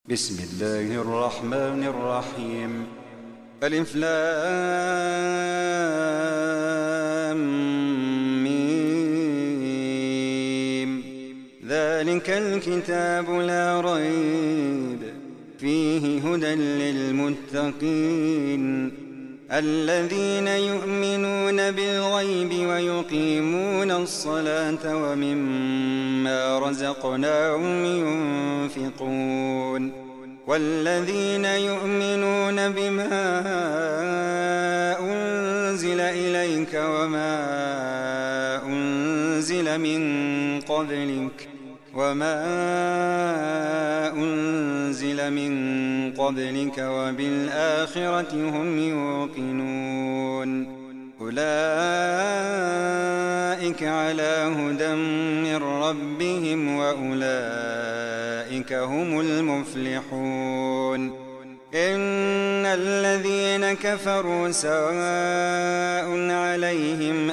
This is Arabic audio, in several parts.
بسم الله الرحمن الرحيم. ألف لام ميم. ذلك الكتاب لا ريب فيه هدى للمتقين الذين يؤمنون بالغيب ويقيمون الصلاة ومما رزقناهم ينفقون والذين يؤمنون بما أنزل إليك وما أنزل من قبلك وبالآخرة هم يوقنون أولئك على هدى من ربهم وأولئك هم المفلحون. إن الذين كفروا سواء عليهم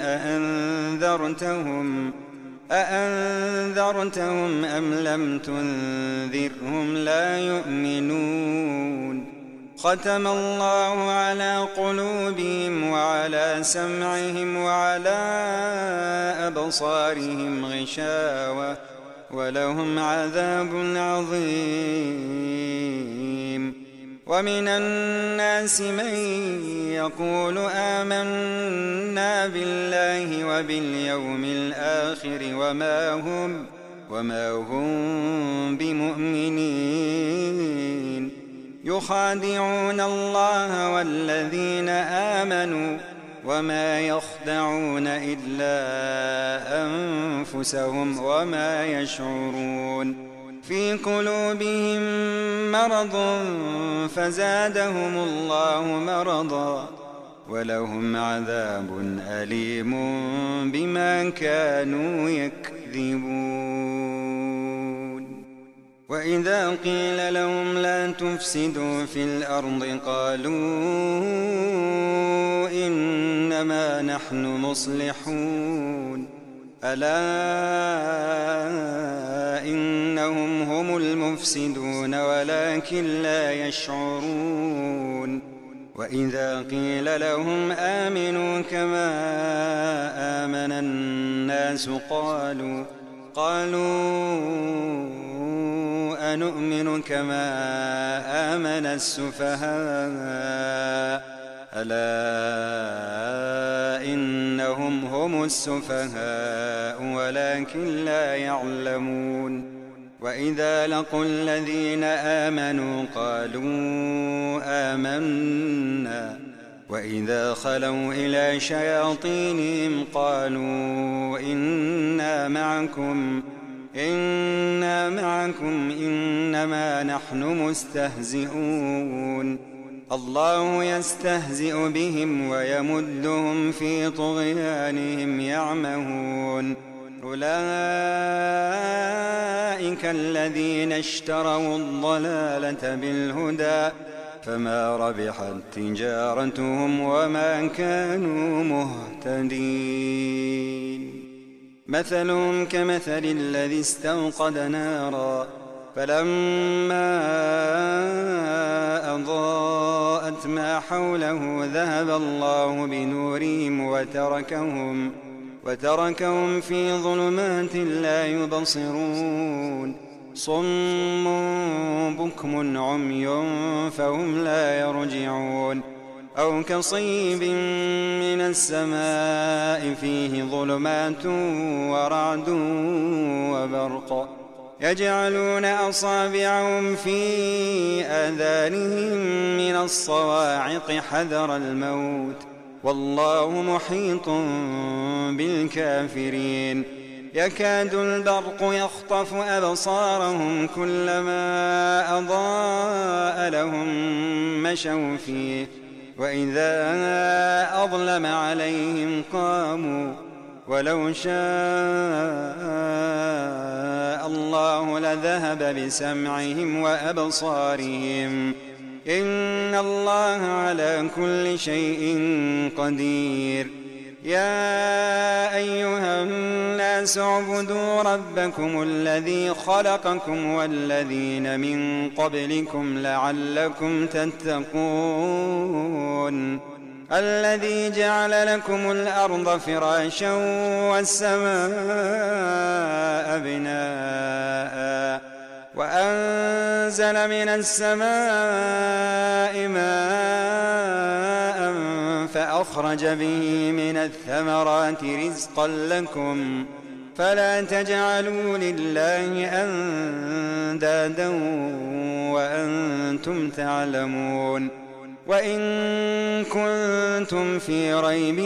أأنذرتهم أم لم تنذرهم لا يؤمنون. ختم الله على قلوبهم وعلى سمعهم وعلى أبصارهم غشاوة ولهم عذاب عظيم. ومن الناس من يقول آمنا بالله وباليوم الآخر وما هم بمؤمنين. يخادعون الله والذين آمنوا وما يخدعون إلا أنفسهم وما يشعرون. في قلوبهم مرض فزادهم الله مرضا ولهم عذاب أليم بما كانوا يكذبون. وإذا قيل لهم لا تفسدوا في الأرض قالوا إنما نحن مصلحون ألا إنهم هم المفسدون ولكن لا يشعرون. وإذا قيل لهم آمنوا كما آمن الناس قالوا أنؤمن كما آمن السفهاء ألا إنهم هم السفهاء ولكن لا يعلمون. وإذا لقوا الذين آمنوا قالوا آمنا وإذا خلوا إلى شياطينهم قالوا إنا معكم إنما نحن مستهزئون. الله يستهزئ بهم ويمدهم في طغيانهم يعمهون. أولئك الذين اشتروا الضلالة بالهدى فما ربحت تجارتهم وما كانوا مهتدين. مثلهم كمثل الذي استوقد نارا فلما أضاءت ما حوله ذهب الله بنورهم وتركهم في ظلمات لا يبصرون. صم بكم عمي فهم لا يرجعون. أو كصيب من السماء فيه ظلمات ورعد وبرق يجعلون أصابعهم في آذانهم من الصواعق حذر الموت والله محيط بالكافرين. يكاد البرق يخطف أبصارهم كلما أضاء لهم مشوا فيه وإذا أظلم عليهم قاموا ولو شاء الله لذهب بسمعهم وأبصارهم إن الله على كل شيء قدير. يا أيها الناس اعبدوا ربكم الذي خلقكم والذين من قبلكم لعلكم تتقون الذي جعل لكم الأرض فراشا والسماء بناء وأنزل من السماء ماء فأخرج به من الثمرات رزقا لكم فلا تجعلوا لله أندادا وأنتم تعلمون وإن كنتم في ريب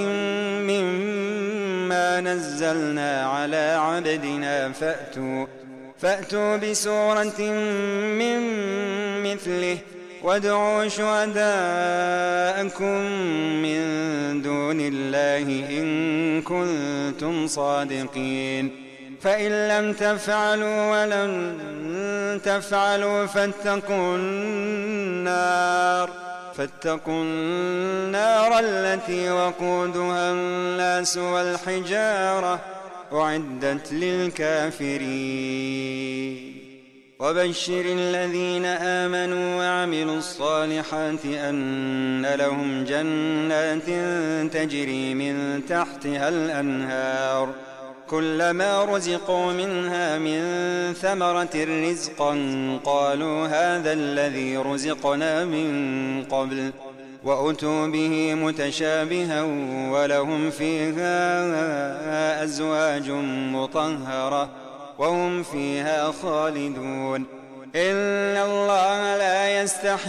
مما نزلنا على عبدنا فأتوا بسورة من مثله وادعوا شهداءكم من دون الله إن كنتم صادقين فإن لم تفعلوا ولن تفعلوا فاتقوا النار التي وقودها الناس والحجارة أعدت للكافرين وبشر الذين آمنوا وعملوا الصالحات أن لهم جنات تجري من تحتها الأنهار كلما رزقوا منها من ثمرة رزقا قالوا هذا الذي رزقنا من قبل وأتوا به متشابها ولهم فيها أزواج مطهرة وهم فيها خالدون إن الله لا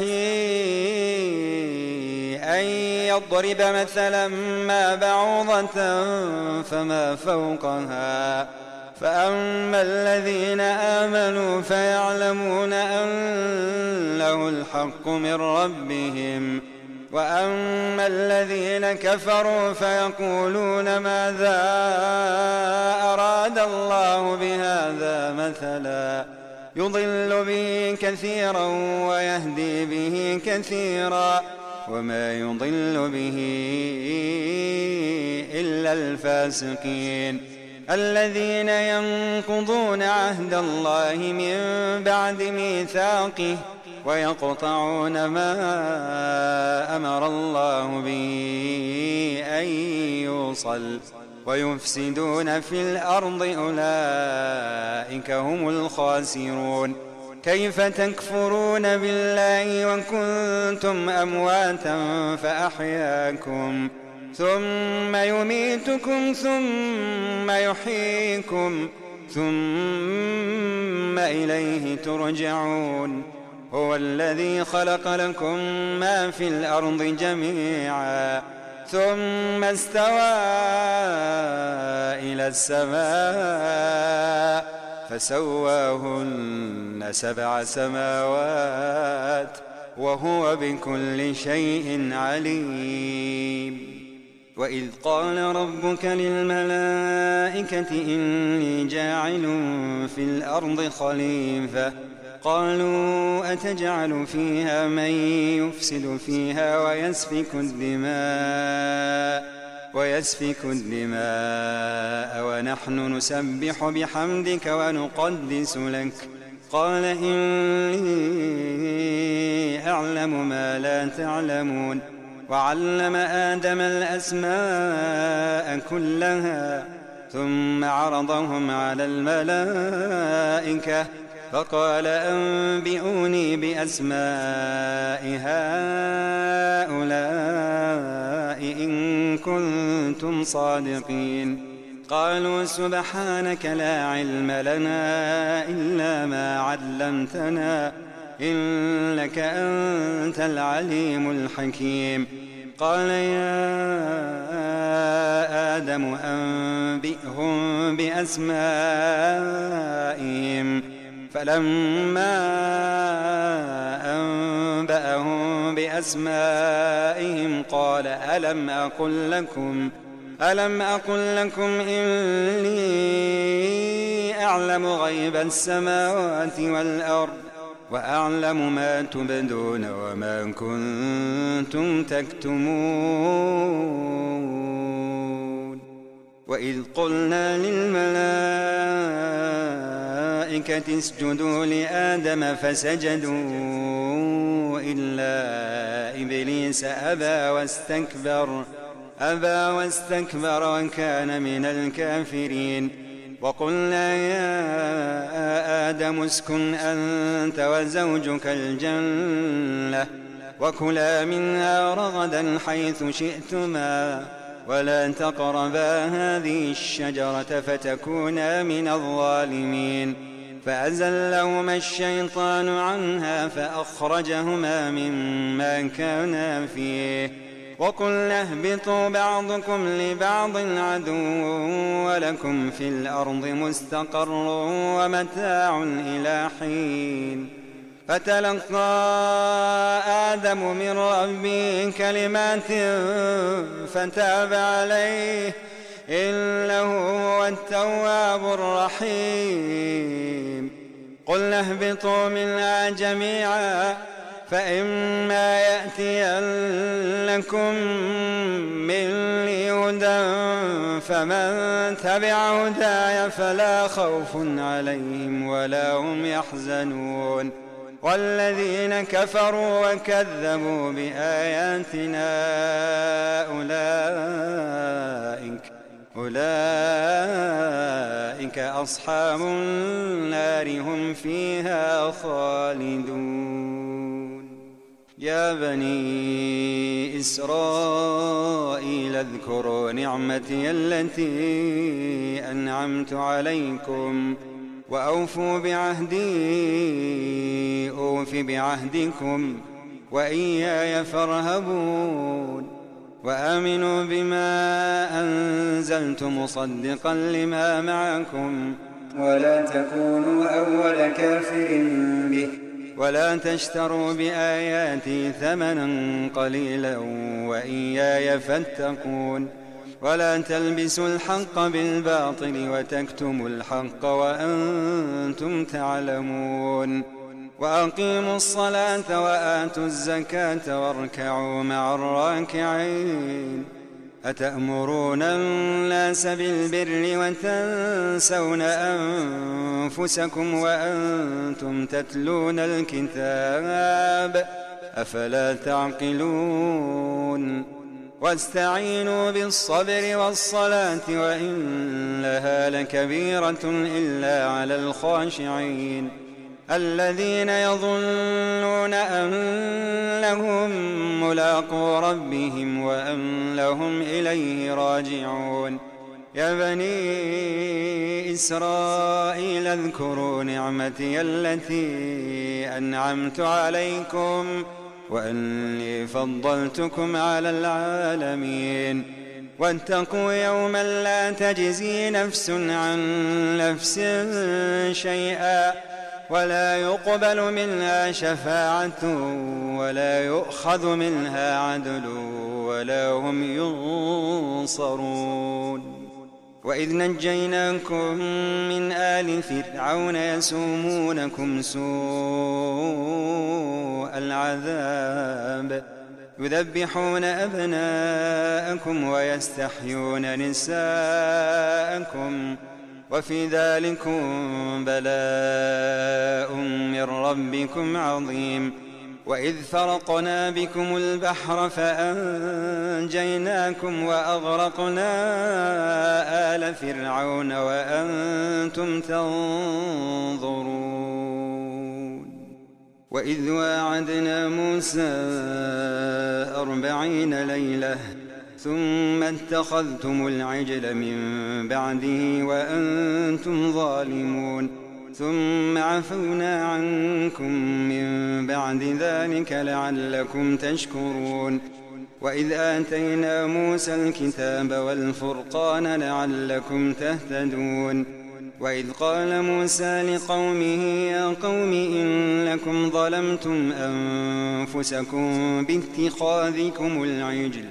يستحيي أن يضرب مثلا ما بعوضة فما فوقها فأما الذين آمنوا فيعلمون أنه الحق من ربهم وأما الذين كفروا فيقولون ماذا أراد الله بهذا مثلا يضل به كثيرا ويهدي به كثيرا وما يضل به إلا الفاسقين الذين ينقضون عهد الله من بعد ميثاقه ويقطعون ما أمر الله به أن يوصل ويفسدون في الأرض أولئك هم الخاسرون كيف تكفرون بالله وكنتم أمواتا فأحياكم ثم يميتكم ثم يحييكم ثم إليه ترجعون هو الذي خلق لكم ما في الأرض جميعا ثم استوى إلى السماء فسواهن 7 سماوات وهو بكل شيء عليم وإذ قال ربك للملائكة إني جاعل في الأرض خليفة قالوا أتجعل فيها من يفسد فيها ويسفك الدماء ونحن نسبح بحمدك ونقدس لك قال إني أعلم ما لا تعلمون وعلم آدم الأسماء كلها ثم عرضهم على الملائكة فقال أنبئوني بأسماء هؤلاء إن كنتم صادقين قالوا سبحانك لا علم لنا إلا ما علمتنا إنك أنت العليم الحكيم قال يا آدم أنبئهم بأسمائهم فلما أنبأهم بأسمائهم قال ألم أقل لكم إني أعلم غيب السماوات والأرض وأعلم ما تبدون وما كنتم تكتمون وإذ قلنا للملائكة اسجدوا لآدم فسجدوا إلا إبليس أبى واستكبر وكان من الكافرين. وقلنا يا آدم اسكن أنت وزوجك الجنة وكلا منها رغدا حيث شئتما ولا تقربا هذه الشجرة فتكونا من الظالمين. فأزلهما الشيطان عنها فأخرجهما مما كانا فيه. وقلنا اهبطوا بعضكم لبعض عدو ولكم في الأرض مستقر ومتاع إلى حين. فتلقى آدم من ربه كلمات فتاب عليه إنه هو التواب الرحيم. قلنا اهبطوا منها جميعا فإما يأتينكم مني هدى فمن تبع هداي فلا خوف عليهم ولا هم يحزنون. والذين كفروا وكذبوا بآياتنا أولئك أصحاب النار هم فيها خالدون. يا بني إسرائيل اذكروا نعمتي التي أنعمت عليكم وأوفوا بعهدي أوف بعهدكم وإياي فارهبون. وآمنوا بما أنزلت مصدقا لما معكم ولا تكونوا أول كافر به ولا تشتروا بآياتي ثمنا قليلا وإياي فاتقون. ولا تلبسوا الحق بالباطل وتكتموا الحق وأنتم تعلمون. وأقيموا الصلاة وآتوا الزكاة واركعوا مع الراكعين. أتأمرون الناس بالبر وتنسون أنفسكم وأنتم تتلون الكتاب أفلا تعقلون. واستعينوا بالصبر والصلاة وإنها لكبيرة إلا على الخاشعين الذين يظنون أنهم ملاقو ربهم وأنهم إليه راجعون. يا بني إسرائيل اذكروا نعمتي التي أنعمت عليكم وأني فضلتكم على العالمين. واتقوا يوما لا تجزي نفس عن نفس شيئا ولا يقبل منها شفاعة ولا يؤخذ منها عدل ولا هم ينصرون. وإذ نجيناكم من آل فرعون يسومونكم سوء العذاب يذبحون أبناءكم ويستحيون نساءكم وفي ذلكم بلاء من ربكم عظيم. وإذ فرقنا بكم البحر فأنجيناكم وأغرقنا آل فرعون وأنتم تنظرون. وإذ واعدنا موسى 40 ليلة ثم اتخذتم العجل من بعده وأنتم ظالمون ثم عفونا عنكم من بعد ذلك لعلكم تشكرون. وإذ آتينا موسى الكتاب والفرقان لعلكم تهتدون. وإذ قال موسى لقومه يا قوم إنكم ظلمتم أنفسكم باتخاذكم العجل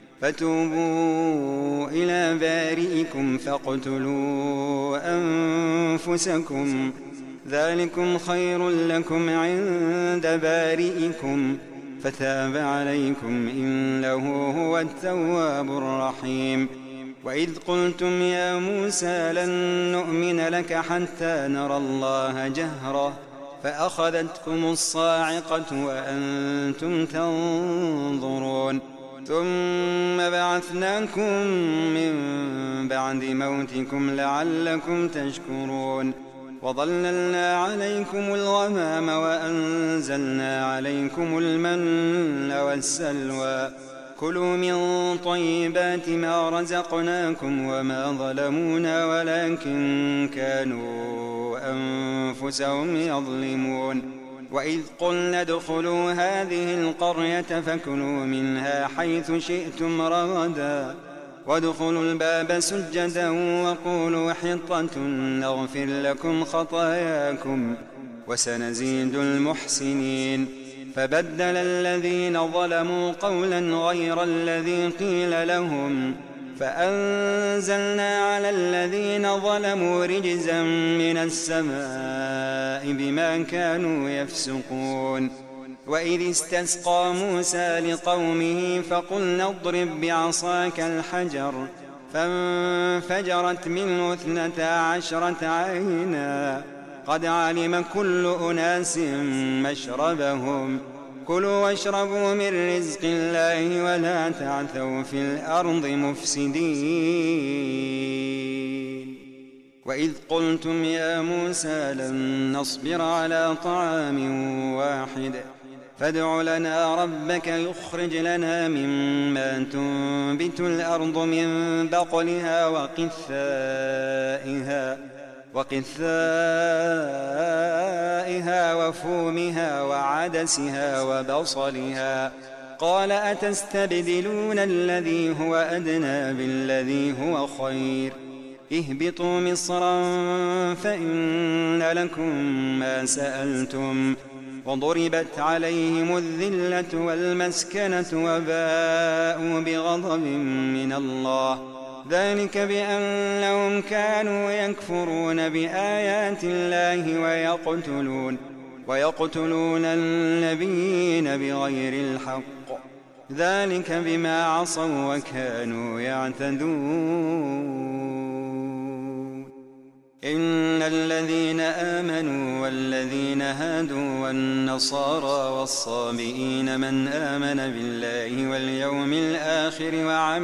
فتوبوا إلى بارئكم فاقتلوا أنفسكم ذلكم خير لكم عند بارئكم فتاب عليكم إنه هو التواب الرحيم. وإذ قلتم يا موسى لن نؤمن لك حتى نرى الله جهرة فأخذتكم الصاعقة وأنتم تنظرون ثم بعثناكم من بعد موتكم لعلكم تشكرون وظللنا عليكم الغمام وأنزلنا عليكم المن والسلوى كلوا من طيبات ما رزقناكم وما ظلمونا ولكن كانوا أنفسهم يظلمون وإذ قلنا ادخلوا هذه القرية فكلوا منها حيث شئتم رغدا وادخلوا الباب سجدا وقولوا حطة نغفر لكم خطاياكم وسنزيد المحسنين فبدل الذين ظلموا قولا غير الذي قيل لهم فأنزلنا على الذين ظلموا رجزا من السماء بما كانوا يفسقون وإذ استسقى موسى لقومه فقلنا اضرب بعصاك الحجر فانفجرت منه 12 عينا قد علم كل أناس مشربهم كلوا واشربوا من رزق الله ولا تعثوا في الأرض مفسدين وإذ قلتم يا موسى لن نصبر على طعام واحد فادع لنا ربك يخرج لنا مما تنبت الأرض من بقلها وقثائها وفومها وعدسها وبصلها قال أتستبدلون الذي هو أدنى بالذي هو خير اهبطوا مصرا فإن لكم ما سألتم وضربت عليهم الذلة والمسكنة وباءوا بغضب من الله ذلك بأنهم كانوا يكفرون بآيات الله ويقتلون النبيين بغير الحق ذلك بما عصوا وكانوا يعتدون إن الذين آمنوا والذين هادوا والنصارى والصابئين من آمن بالله واليوم الآخر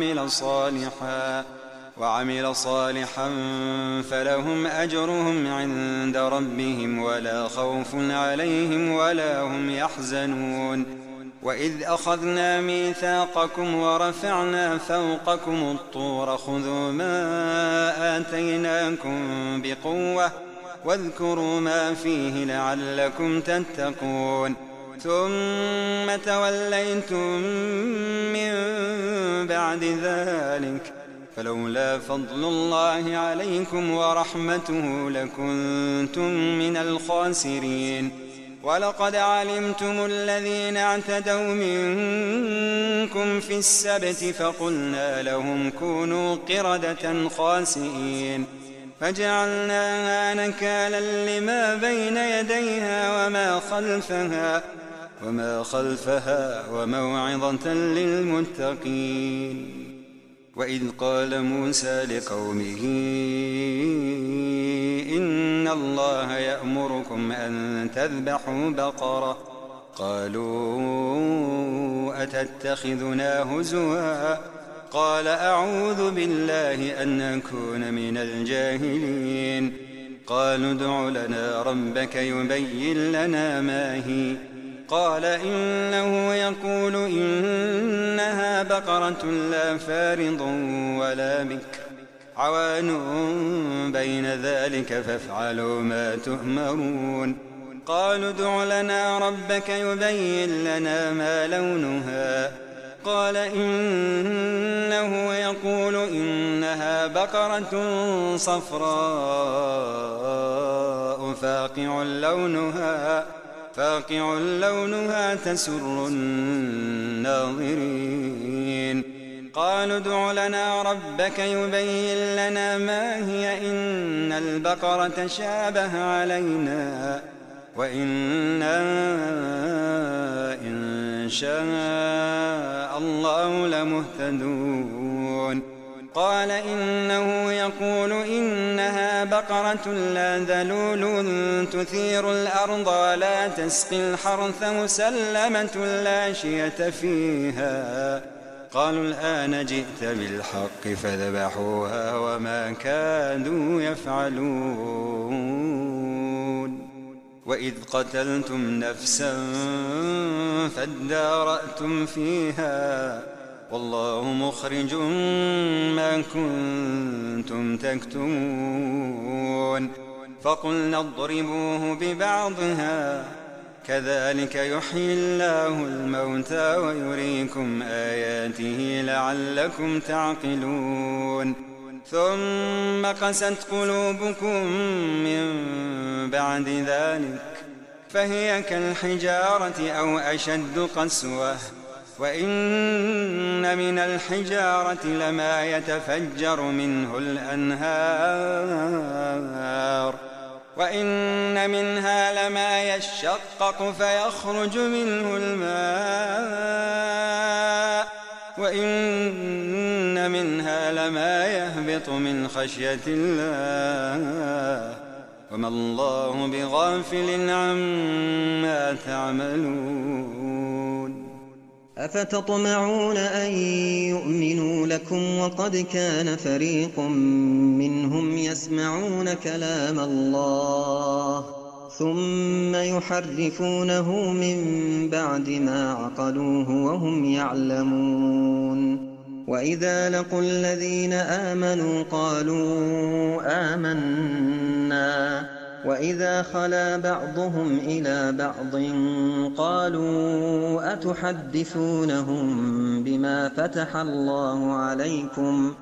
وعمل صالحا فلهم أجرهم عند ربهم ولا خوف عليهم ولا هم يحزنون وإذ أخذنا ميثاقكم ورفعنا فوقكم الطور خذوا ما آتيناكم بقوة واذكروا ما فيه لعلكم تتقون ثم توليتم من بعد ذلك فلولا فضل الله عليكم ورحمته لكنتم من الخاسرين ولقد علمتم الذين اعتدوا منكم في السبت فقلنا لهم كونوا قردة خاسئين فجعلناها نكالا لما بين يديها وما خلفها وموعظة للمتقين وإذ قال موسى لقومه إن الله يأمركم أن تذبحوا بقرة قالوا أتتخذنا هزوا قال أعوذ بالله أن أكون من الجاهلين قالوا ادع لنا ربك يبين لنا ما هي قال إنه يقول إنها بقرة لا فارض ولا بكر عوان بين ذلك فافعلوا ما تؤمرون قالوا ادع لنا ربك يبين لنا ما لونها قال إنه يقول إنها بقرة صفراء فاقع لونها تسر الناظرين قالوا ادع لنا ربك يبين لنا ما هي إن البقرة شابه علينا وإنا إن شاء الله لمهتدون قال إنه يقول إنها بقرة لا ذلول تثير الأرض ولا تسقي الحرث مسلمة لا شية فيها. قالوا الآن جئت بالحق فذبحوها وما كادوا يفعلون. وإذ قتلتم نفسا فادارأتم فيها والله مخرج ما كنتم تكتمون. فقلنا اضربوه ببعضها كذلك يحيي الله الموتى ويريكم آياته لعلكم تعقلون. ثم قست قلوبكم من بعد ذلك فهي كالحجارة أو أشد قسوة. وإن من الحجارة لما يتفجر منه الأنهار وإن منها لما يشقق فيخرج منه الماء وإن منها لما يهبط من خشية الله وما الله بغافل عما تعملون. أفتطمعون أن يؤمنوا لكم وقد كان فريق منهم يسمعون كلام الله ثم يحرفونه من بعد ما عقلوه وهم يعلمون. وإذا لقوا الذين آمنوا قالوا آمنا وإذا خلا بعضهم إلى بعض قالوا أتحدثونهم بما فتح الله عليكم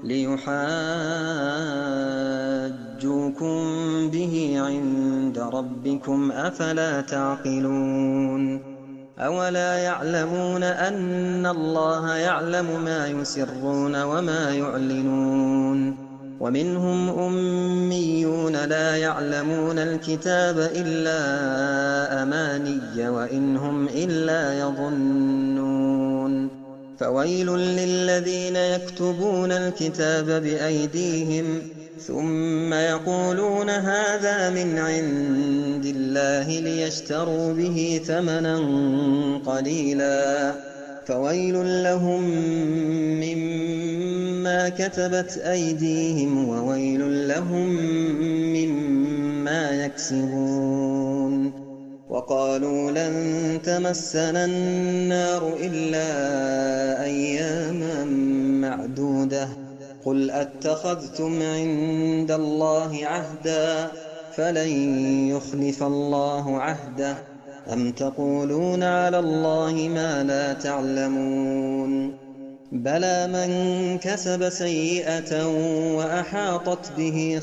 ليحاجوكم به عند ربكم أفلا تعقلون. أولا يعلمون أن الله يعلم ما يسرون وما يعلنون. ومنهم أميون لا يعلمون الكتاب إلا أماني وإن هم إلا يظنون. فويل للذين يكتبون الكتاب بأيديهم ثم يقولون هذا من عند الله ليشتروا به ثمنا قليلا فويل لهم مما كتبت أيديهم وويل لهم مما يكسبون. وقالوا لن تمسنا النار إلا أياما معدودة قل أتخذتم عند الله عهدا فلن يخلف الله عهده أم تقولون على الله ما لا تعلمون. بلى من كسب سيئة وأحاطت به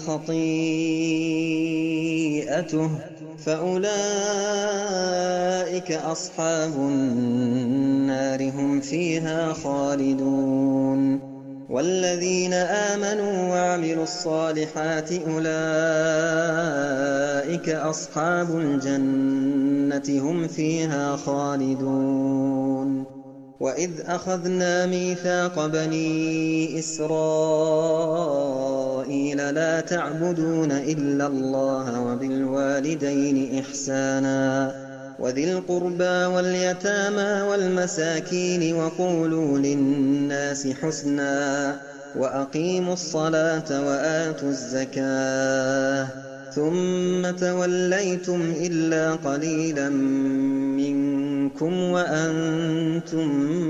خطيئته فأولئك أصحاب النار هم فيها خالدون. والذين آمنوا وعملوا الصالحات أولئك أصحاب الجنة هم فيها خالدون. وإذ أخذنا ميثاق بني إسرائيل لا تعبدون إلا الله وبالوالدين إحسانا وذي القربى واليتامى والمساكين وقولوا للناس حسنا وأقيموا الصلاة وآتوا الزكاة ثم توليتم إلا قليلا منكم وأنتم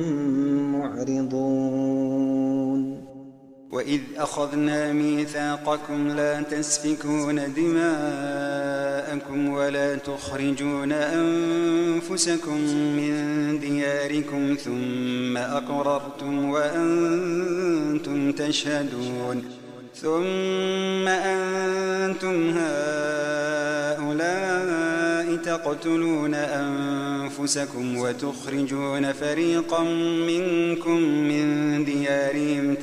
معرضون. وإذ أخذنا ميثاقكم لا تسفكون دماءكم ولا تخرجون أنفسكم من دياركم ثم أقررتم وأنتم تشهدون. ثم أنتم هؤلاء تقتلون أنفسكم وتخرجون فريقا منكم من ديارهم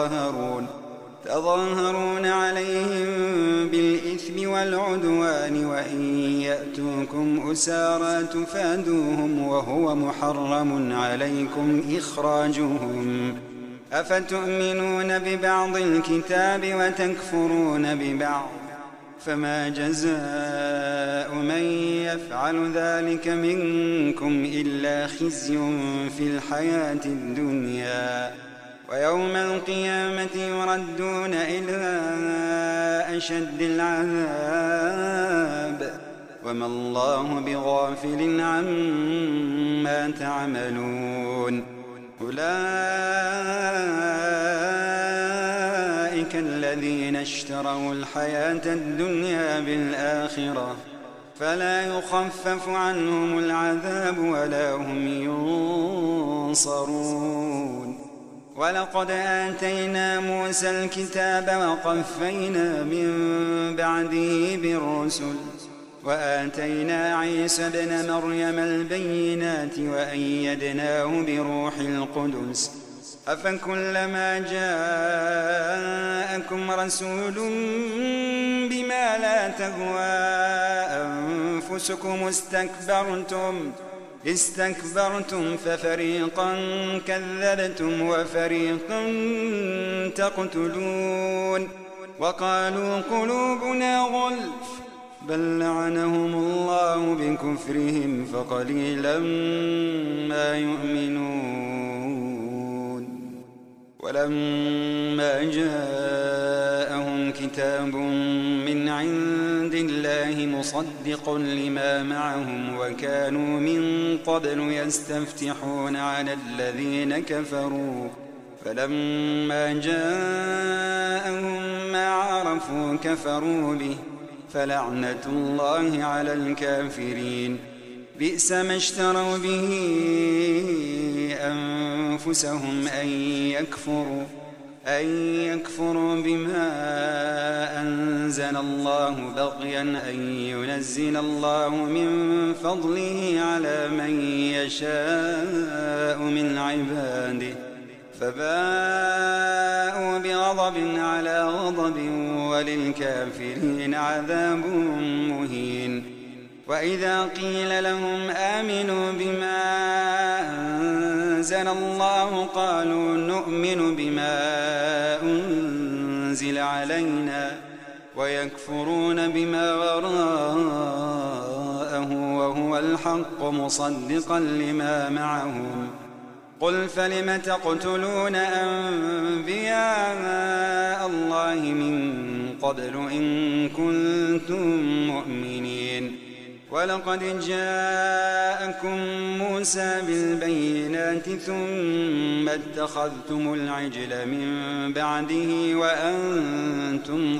تظاهرون عليهم بالإثم والعدوان وإن يأتوكم أسارى تفادوهم وهو محرم عليكم إخراجهم أفتؤمنون ببعض الكتاب وتكفرون ببعض فما جزاء من يفعل ذلك منكم إلا خزي في الحياة الدنيا ويوم القيامة يردون إلى أشد العذاب وما الله بغافل عما تعملون أولئك الذين اشتروا الحياة الدنيا بالآخرة فلا يخفف عنهم العذاب ولا هم ينصرون ولقد آتينا موسى الكتاب وقفينا من بعده بالرسل وآتينا عيسى ابن مريم البينات وأيدناه بروح القدس أفكلما جاءكم رسول بما لا تهوى أنفسكم استكبرتم ففريقا كذبتم وفريقا تقتلون وقالوا قلوبنا غلف بل لعنهم الله بكفرهم فقليلا ما يؤمنون ولما جاءهم كتاب من عند الله مصدق لما معهم وكانوا من قبل يستفتحون على الذين كفروا فلما جاءهم ما عرفوا كفروا به فلعنة الله على الكافرين بئس ما اشتروا به أنفسهم أن يكفروا بما أنزل الله بغيا أن ينزل الله من فضله على من يشاء من عباده فباءوا بغضب على غضب وللكافرين عذاب مهين وإذا قيل لهم آمنوا بما أنزل الله قالوا نؤمن بما أنزل علينا ويكفرون بما وراءه وهو الحق مصدقا لما معهم قل فلم تقتلون أنبياء الله من قبل إن كنتم مؤمنين ولقد جاءكم موسى بالبينات ثم اتخذتم العجل من بعده وأنتم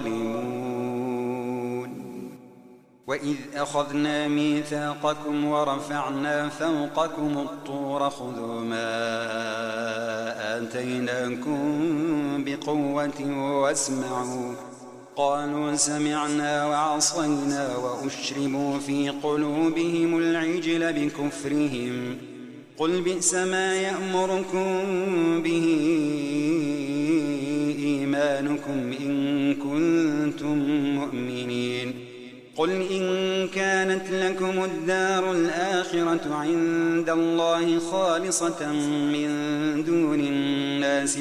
ظالمون وإذ أخذنا ميثاقكم ورفعنا فوقكم الطور خذوا ما آتيناكم بقوة واسمعوا قالوا سمعنا وعصينا وأشربوا في قلوبهم العجل بكفرهم قل بئس ما يأمركم به إيمانكم إن كنتم مؤمنين قل إن كانت لكم الدار الآخرة عند الله خالصة من دون الناس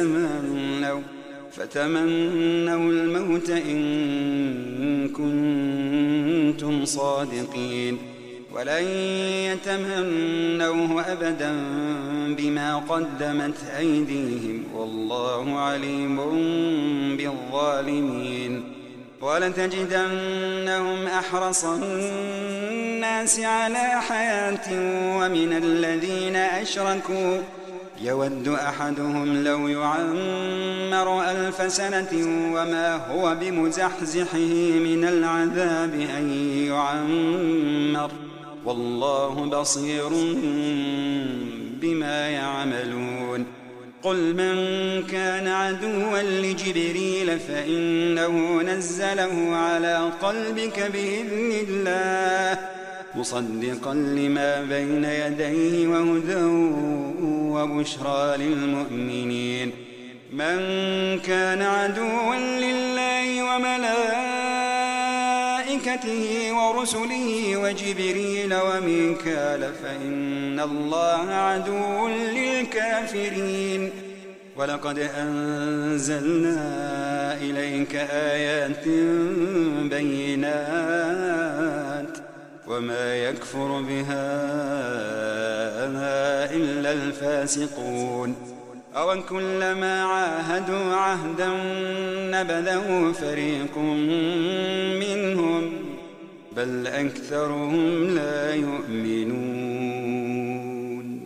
فتمنوا الموت إن كنتم صادقين ولن يتمنوه أبدا بما قدمت أيديهم والله عليم بالظالمين ولتجدنهم أحرص الناس على حياة ومن الذين أشركوا يود أحدهم لو يعمر 1000 سنة وما هو بمزحزحه من العذاب أن يعمر والله بصير بما يعملون قل من كان عدوا لجبريل فإنه نزله على قلبك بإذن الله مصدقا لما بين يديه وهدى وبشرى للمؤمنين من كان عدوا لله وملائكته ورسله وجبريل وميكال فإن الله عدو للكافرين ولقد أنزلنا إليك آيات بينات وما يكفر بها إلا الفاسقون أو كلما عاهدوا عهدا نبذه فريق منهم بل أكثرهم لا يؤمنون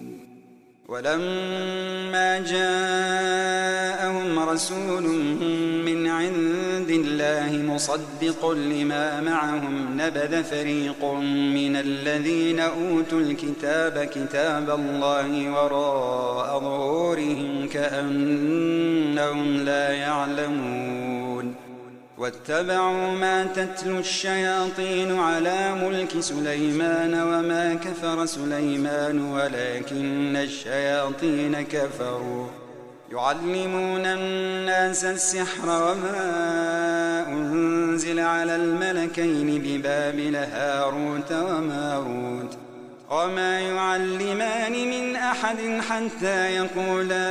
ولما جاءهم رسول من عند الله مصدق لما معهم نبذ فريق من الذين أوتوا الكتاب كتاب الله وراء ظهورهم كأنهم لا يعلمون واتبعوا ما تتلو الشياطين على ملك سليمان وما كفر سليمان ولكن الشياطين كفروا يعلمون الناس السحر وما أنزل على الملكين ببابل هاروت وماروت وما يعلمان من أحد حتى يقولا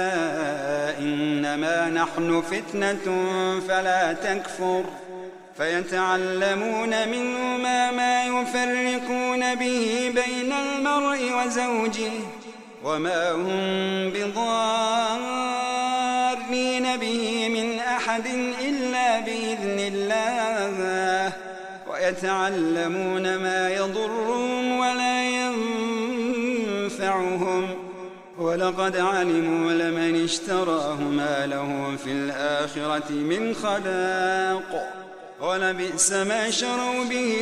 إنما نحن فتنة فلا تكفر فيتعلمون منهما ما يفرقون به بين المرء وزوجه وما هم بضارين به من أحد إلا بإذن الله ويتعلمون ما يضرهم ولا ينفعهم ولقد علموا لمن اشتراه ما له في الآخرة من خلاق ولبئس ما شروا به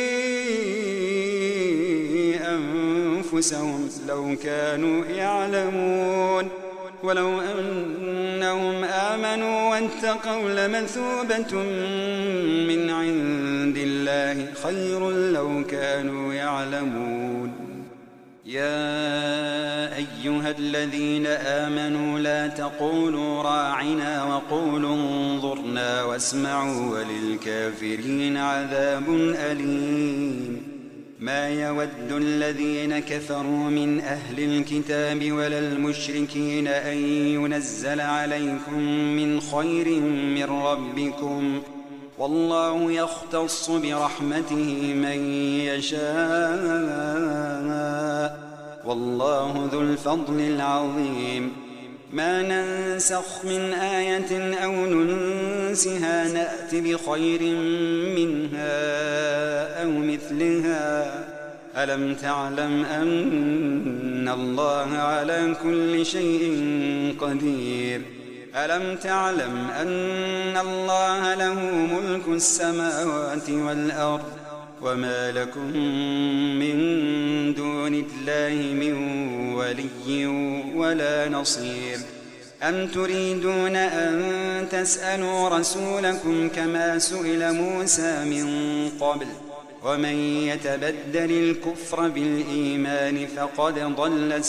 أنفسهم لو كانوا يعلمون ولو أنهم آمنوا واتقوا لمثوبة من عند الله خير لو كانوا يعلمون يا أيها الذين آمنوا لا تقولوا راعنا وقولوا انظرنا واسمعوا وللكافرين عذاب أليم ما يود الذين كفروا من أهل الكتاب ولا المشركين أن ينزل عليكم من خير من ربكم والله يختص برحمته من يشاء والله ذو الفضل العظيم ما ننسخ من آية أو ننسها نأت بخير منها أو مثلها ألم تعلم أن الله على كل شيء قدير ألم تعلم أن الله له ملك السماوات والأرض وما لكم من دون الله من ولي ولا نصير أم تريدون أن تسألوا رسولكم كما سئل موسى من قبل ومن يتبدل الكفر بالإيمان فقد ضل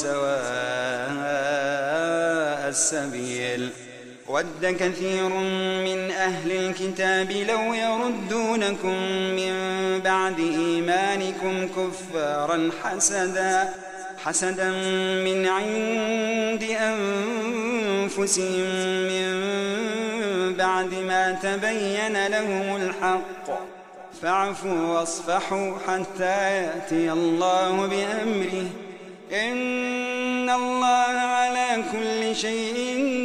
سواء السبيل ود كثير من أهل الكتاب لو يردونكم من بعد إيمانكم كفارا حسدا من عند أنفسهم من بعد ما تبين لهم الحق فاعفوا واصفحوا حتى يأتي الله بأمره إن الله على كل شيء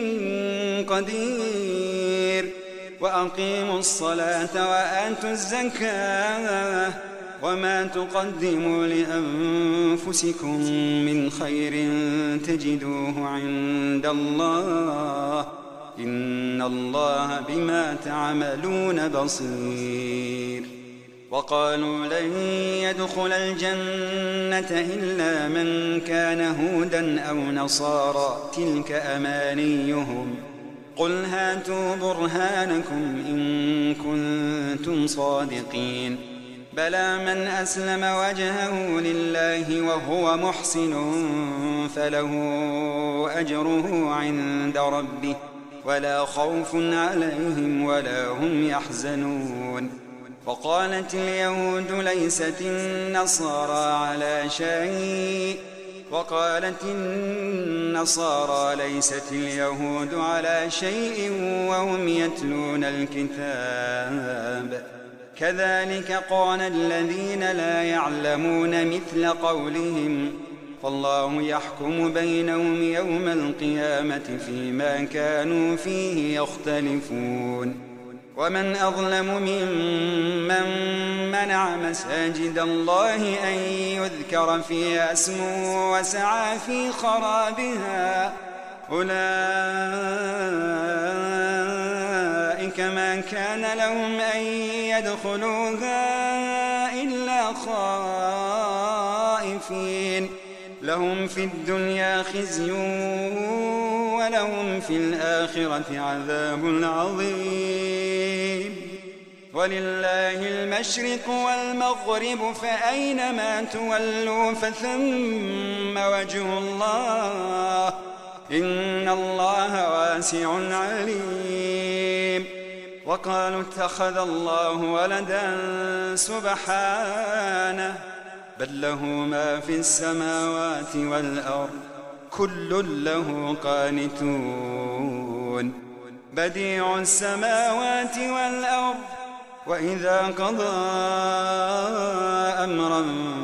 قدير وأقيموا الصلاة وآتوا الزكاة وما تقدموا لأنفسكم من خير تجدوه عند الله إن الله بما تعملون بصير وقالوا لن يدخل الجنة إلا من كان هودا أو نصارى تلك أمانيهم قل هاتوا برهانكم إن كنتم صادقين بلى من أسلم وجهه لله وهو محسن فله أجره عند ربه ولا خوف عليهم ولا هم يحزنون وقالت اليهود ليست النصارى على شيء وقالت النصارى ليست اليهود على شيء وهم يتلون الكتاب كذلك قال الذين لا يعلمون مثل قولهم فالله يحكم بينهم يوم القيامة فيما كانوا فيه يختلفون ومن أظلم ممن منع مساجد الله أن يذكر فيها اسمه وسعى في خرابها أولئك ما كان لهم أن يدخلوها إلا خائفين لهم في الدنيا خزي ولهم في الآخرة عذاب عظيم ولله المشرق والمغرب فأينما تولوا فثم وجه الله إن الله واسع عليم وقالوا اتخذ الله ولدا سبحانه بل له ما في السماوات والأرض كل له قانتون بديع السماوات والأرض وإذا قضى أمرا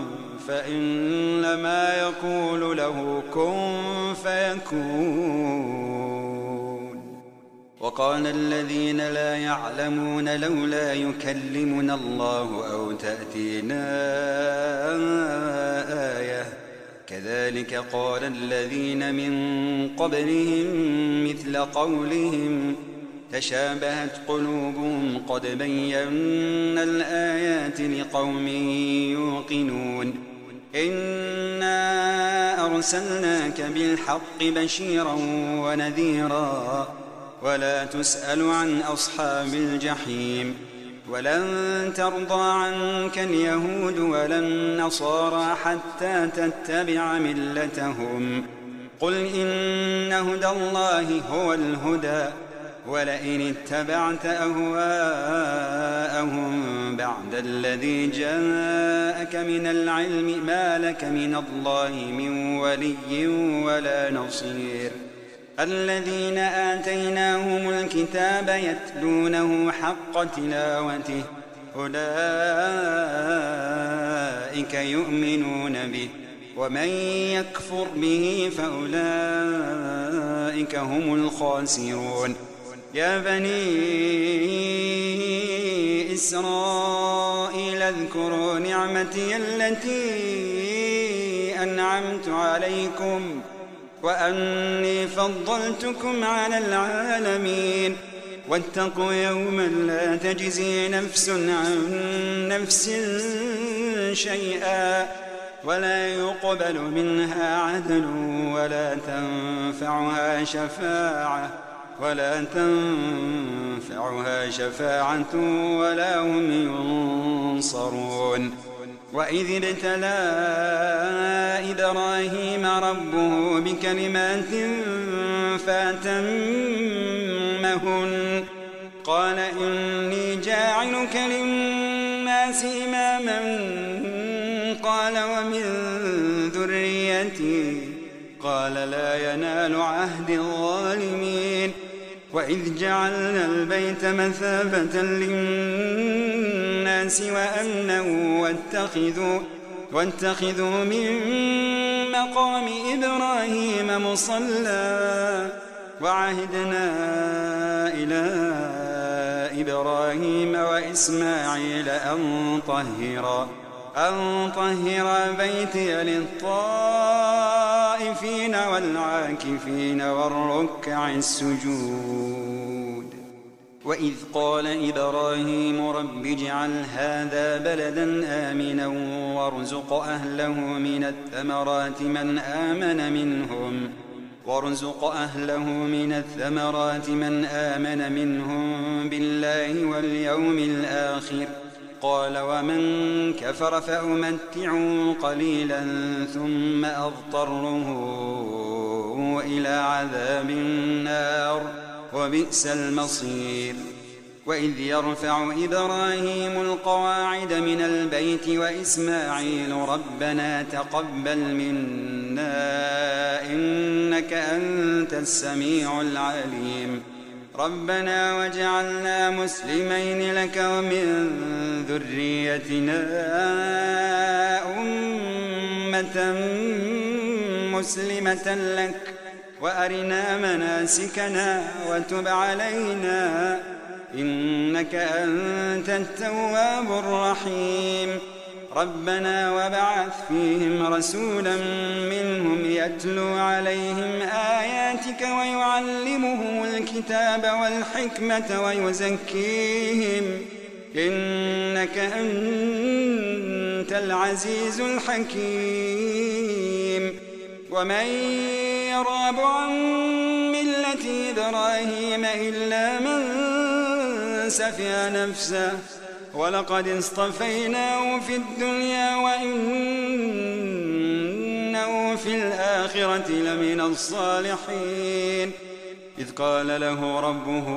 فإنما يقول له كن فيكون وقال الذين لا يعلمون لولا يكلمنا الله أو تأتينا آية كذلك قال الذين من قبلهم مثل قولهم تشابهت قلوبهم قد بينا الآيات لقوم يوقنون إنا أرسلناك بالحق بشيرا ونذيرا ولا تسأل عن أصحاب الجحيم ولن ترضى عنك اليهود ولا النصارى حتى تتبع ملتهم قل إن هدى الله هو الهدى ولئن اتبعت أهواءهم بعد الذي جاءك من العلم ما لك من الله من ولي ولا نصير الذين آتيناهم الكتاب يتلونه حق تلاوته أولئك يؤمنون به ومن يكفر به فأولئك هم الخاسرون يا بني إسرائيل اذكروا نعمتي التي أنعمت عليكم وأني فضلتكم على العالمين واتقوا يوما لا تجزي نفس عن نفس شيئا ولا يقبل منها عدل ولا تنفعها شفاعة ولا هم ينصرون وإذ ابتلى إبراهيم ربه بكلمات فأتمهن قال إني جاعلك للناس إماما قال ومن ذريتي قال لا ينال عهد الظالمين وإذ جعلنا البيت مثابة للناس وأمنا واتخذوا من مقام إبراهيم مصلى وعهدنا إلى إبراهيم وإسماعيل أن طهر بيتي للطائفين والعاكفين والركع السجود وإذ قال إبراهيم رب اجعل هذا بلدا آمنا وارزق أهله من الثمرات من آمن منهم بالله واليوم الآخر قال ومن كفر فأمتعه قليلا ثم أضطره إلى عذاب النار وبئس المصير وإذ يرفع إبراهيم القواعد من البيت وإسماعيل ربنا تقبل منا أنت السميع العليم. ربنا واجعلنا مسلمين لك ومن ذريتنا أمة مسلمة لك وأرنا مناسكنا وتب علينا إنك أنت التواب الرحيم. ربنا وابعث فيهم رسولا منهم يتلو عليهم آياتك ويعلمهم الكتاب والحكمة ويزكيهم إنك أنت العزيز الحكيم. ومن يرغب عن ملة إبراهيم إلا من سفه نفسه ولقد اصطفيناه في الدنيا وإنه في الآخرة لمن الصالحين. إذ قال له ربه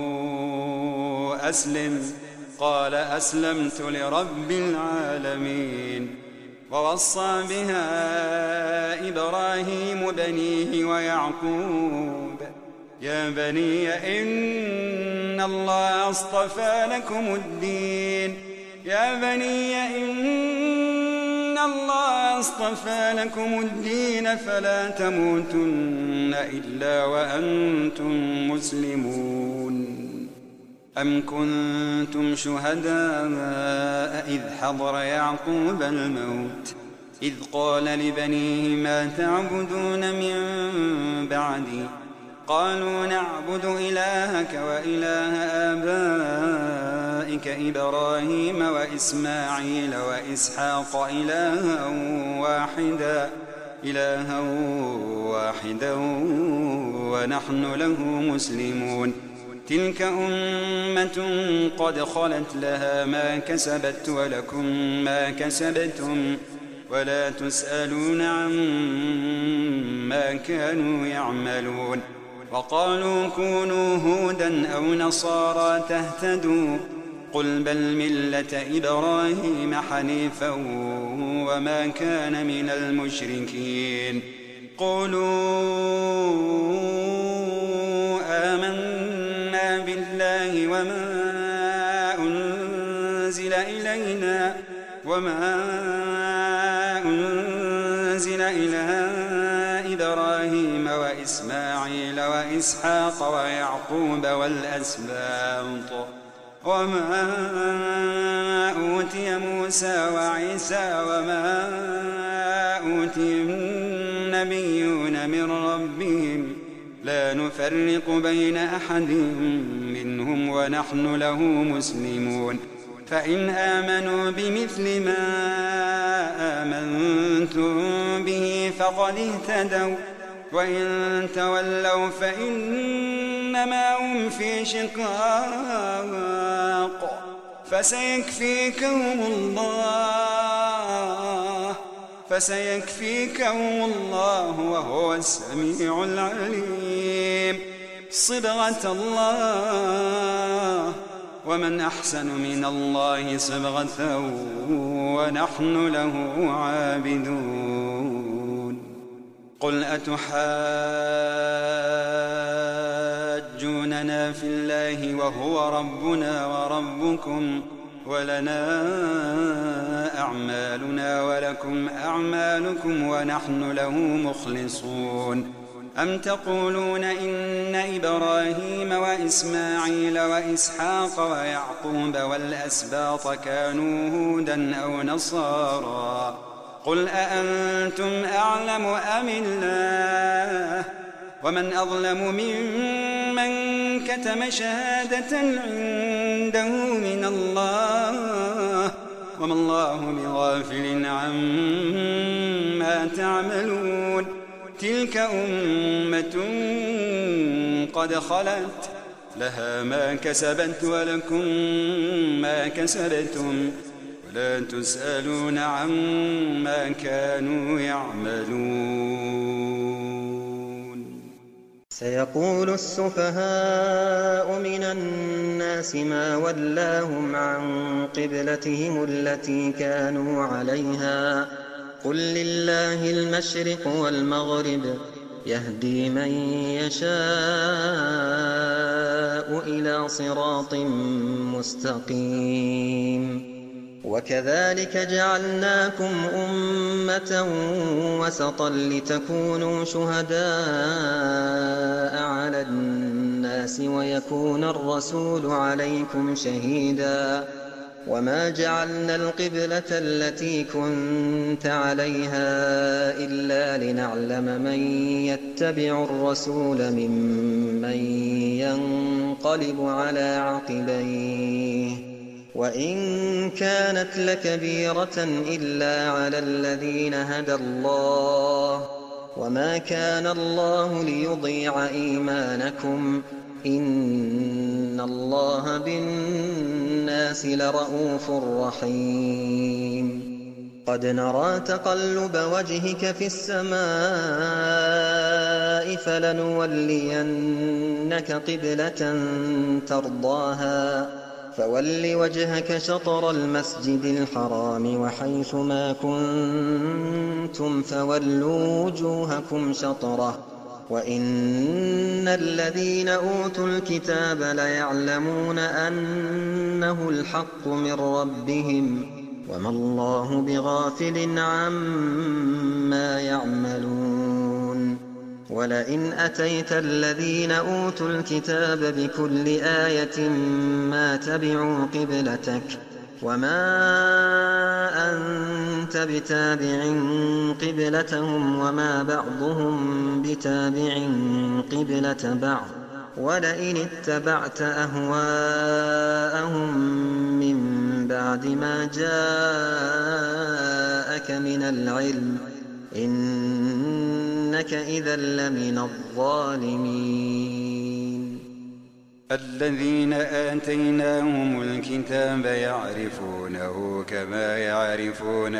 أسلم قال أسلمت لرب العالمين. ووصى بها إبراهيم بنيه ويعقوب يا بني إن الله اصطفى لكم الدين يا بني إن الله اصطفى لكم الدين فلا تموتن إلا وأنتم مسلمون. أم كنتم شهداء إذ حضر يعقوب الموت إذ قال لبنيه ما تعبدون من بعدي قالوا نعبد إلهك وإله آبائك إبراهيم وإسماعيل وإسحاق إلها واحدا ونحن له مسلمون. تلك أمة قد خلت لها ما كسبت ولكم ما كسبتم ولا تسألون عما كانوا يعملون. وقالوا كونوا هودا أو نصارى تهتدوا قل بل ملة إبراهيم حنيفا وما كان من المشركين. قولوا آمنا بالله وما أنزل إلى إبراهيم وإسماعيل وإسحاق ويعقوب والأسباط وما أوتي موسى وعيسى وما أوتي النبيون من ربهم لا نفرق بين أحد منهم ونحن له مسلمون. فإن آمنوا بمثل ما آمنتم به فقد اهتدوا وإن تولوا فإنما هم في شقاق فسيكفيكهم الله وهو السميع العليم. صبغة الله ومن أحسن من الله صبغة ونحن له عابدون. قل أتحاجوننا في الله وهو ربنا وربكم ولنا أعمالنا ولكم أعمالكم ونحن له مخلصون. أم تقولون إن إبراهيم وإسماعيل وإسحاق ويعقوب والأسباط كانوا هودا أو نصارى قل أأنتم أعلم أم الله ومن أظلم ممن كتم شهادة عنده من الله وما الله بغافل عما تعملون. تلك أمة قد خلت لها ما كسبت ولكم ما كسبتم ولا تسألون عما كانوا يعملون. سيقول السفهاء من الناس ما ولاهم عن قبلتهم التي كانوا عليها قل لله المشرق والمغرب يهدي من يشاء إلى صراط مستقيم. وكذلك جعلناكم أمة وسطا لتكونوا شهداء على الناس ويكون الرسول عليكم شهيدا. وما جعلنا القبلة التي كنت عليها إلا لنعلم من يتبع الرسول ممن ينقلب على عقبيه. وإن كانت لكبيرة إلا على الذين هدى الله. وما كان الله ليضيع إيمانكم إن الله بالناس لرءوف رحيم. قد نرى تقلب وجهك في السماء فلنولينك قبلة ترضاها فول وجهك شطر المسجد الحرام وحيث ما كنتم فولوا وجوهكم شطره وإن الذين أوتوا الكتاب ليعلمون أنه الحق من ربهم وما الله بغافل عما يعملون. ولئن أتيت الذين أوتوا الكتاب بكل آية ما تبعوا قبلتك وما أنت بتابع قبلتهم وما بعضهم بتابع قبلة بعض ولئن اتبعت أهواءهم من بعد ما جاءك من العلم إنك إذا لمن الظالمين. الذين آتيناهم الكتاب يعرفونه كما يعرفون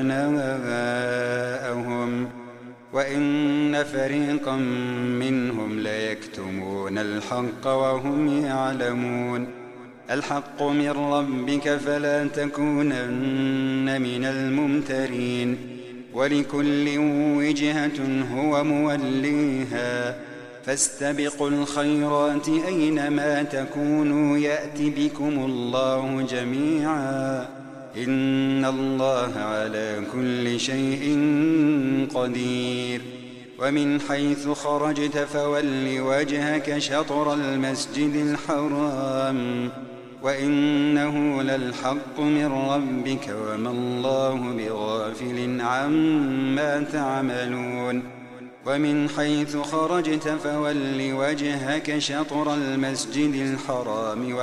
أبناءهم وإن فريقا منهم ليكتمون الحق وهم يعلمون. الحق من ربك فلا تكونن من الممترين ولكل وجهة هو موليها فاستبقوا الخيرات أينما تكونوا يأت بكم الله جميعا إن الله على كل شيء قدير. ومن حيث خرجت فول وجهك شطر المسجد الحرام وإنه للحق من ربك وما الله بغافل عما تعملون. ومن حيث خرجت فول وجهك شطر المسجد الحرام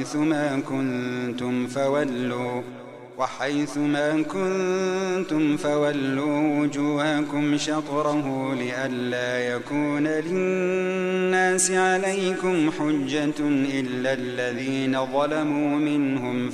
وحيث ما كنتم فولوا وجوهكم شطره لئلا يكون للناس عليكم حجة إلا الذين ظلموا منهم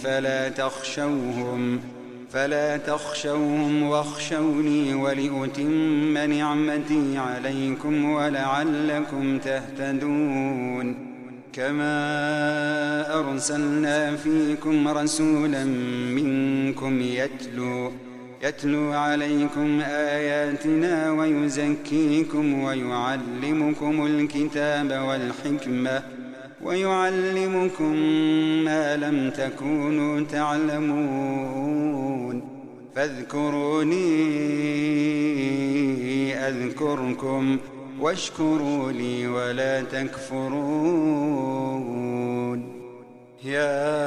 فلا تخشوهم واخشوني ولأتم نعمتي عليكم ولعلكم تهتدون. كما أرسلنا فيكم رسولا منكم يتلو عليكم آياتنا ويزكيكم ويعلمكم الكتاب والحكمة ويعلمكم ما لم تكونوا تعلمون. فاذكروني أذكركم واشكروا لي ولا تكفرون. يا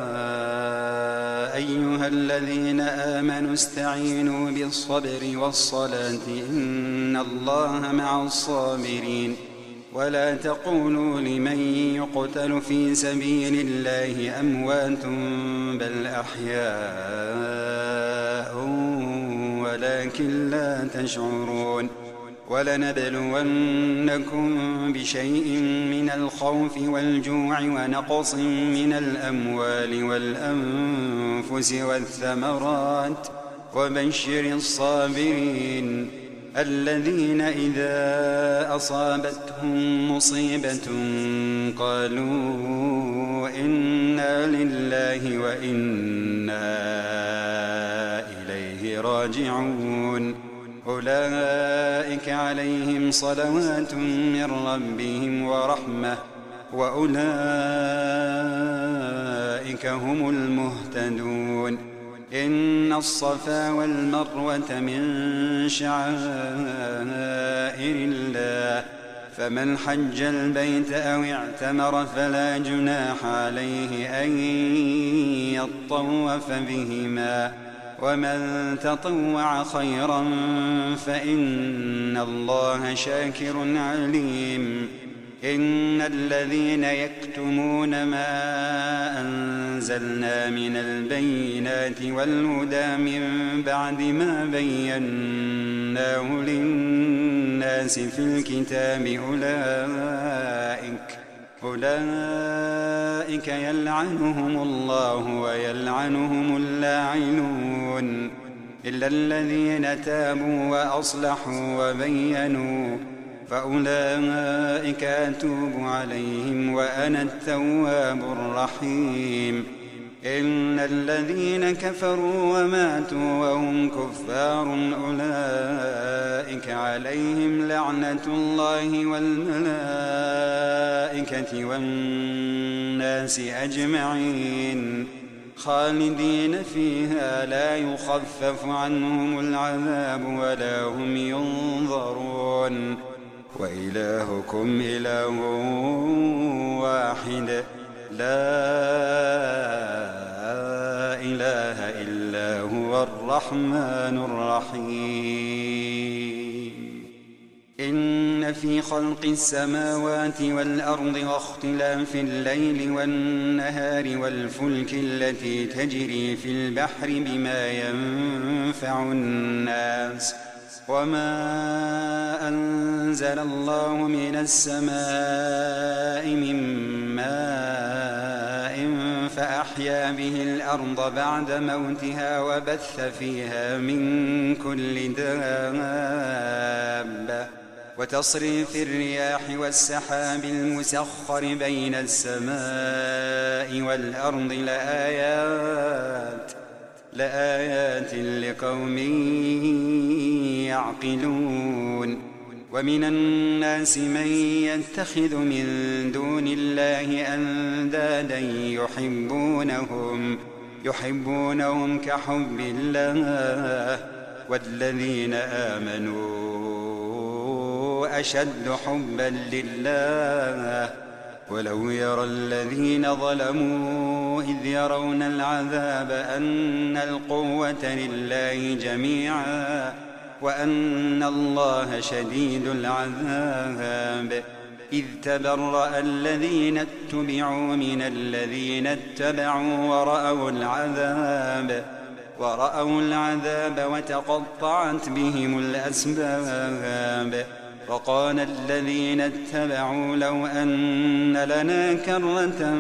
أيها الذين آمنوا استعينوا بالصبر والصلاة إن الله مع الصابرين. ولا تقولوا لمن يقتل في سبيل الله أموات بل أحياء ولكن لا تشعرون. ولنبلونكم بشيء من الخوف والجوع ونقص من الأموال والأنفس والثمرات وبشر الصابرين الذين إذا أصابتهم مصيبة قالوا إنا لله وإنا إليه راجعون. أولئك عليهم صلوات من ربهم ورحمة وأولئك هم المهتدون. إن الصفا والمروة من شعائر الله، فمن حج البيت أو اعتمر فلا جناح عليه أن يطوف بهما، ومن تطوع خيرا فإن الله شاكر عليم. إن الذين يكتمون ما أنزلنا من البينات والهدى من بعد ما بيناه للناس في الكتاب أولئك يلعنهم الله ويلعنهم اللاعنون، إلا الذين تابوا وأصلحوا وبينوا فأولئك أتوب عليهم وأنا التواب الرحيم. إن الذين كفروا وماتوا وهم كفار أولئك عليهم لعنة الله والملائكة والناس أجمعين، خالدين فيها لا يخفف عنهم العذاب ولا هم ينظرون. وإلهكم إله واحد لا إله إلا هو الرحمن الرحيم. إن في خلق السماوات والأرض واختلاف الليل والنهار والفلك التي تجري في البحر بما ينفع الناس وما أنزل الله من السماء من ماء فأحيا به الأرض بعد موتها وبث فيها من كل دابة وتصريف الرياح والسحاب المسخر بين السماء والأرض لآيات لقوم يعقلون. ومن الناس من يتخذ من دون الله أندادا يحبونهم كحب الله والذين آمنوا أشد حبا لله. ولو يرى الذين ظلموا إذ يرون العذاب أن القوة لله جميعا وأن الله شديد العذاب. إذ تبرأ الذين اتبعوا من الذين اتبعوا ورأوا العذاب وتقطعت بهم الأسباب. وقال الذين اتبعوا لو أن لنا كرة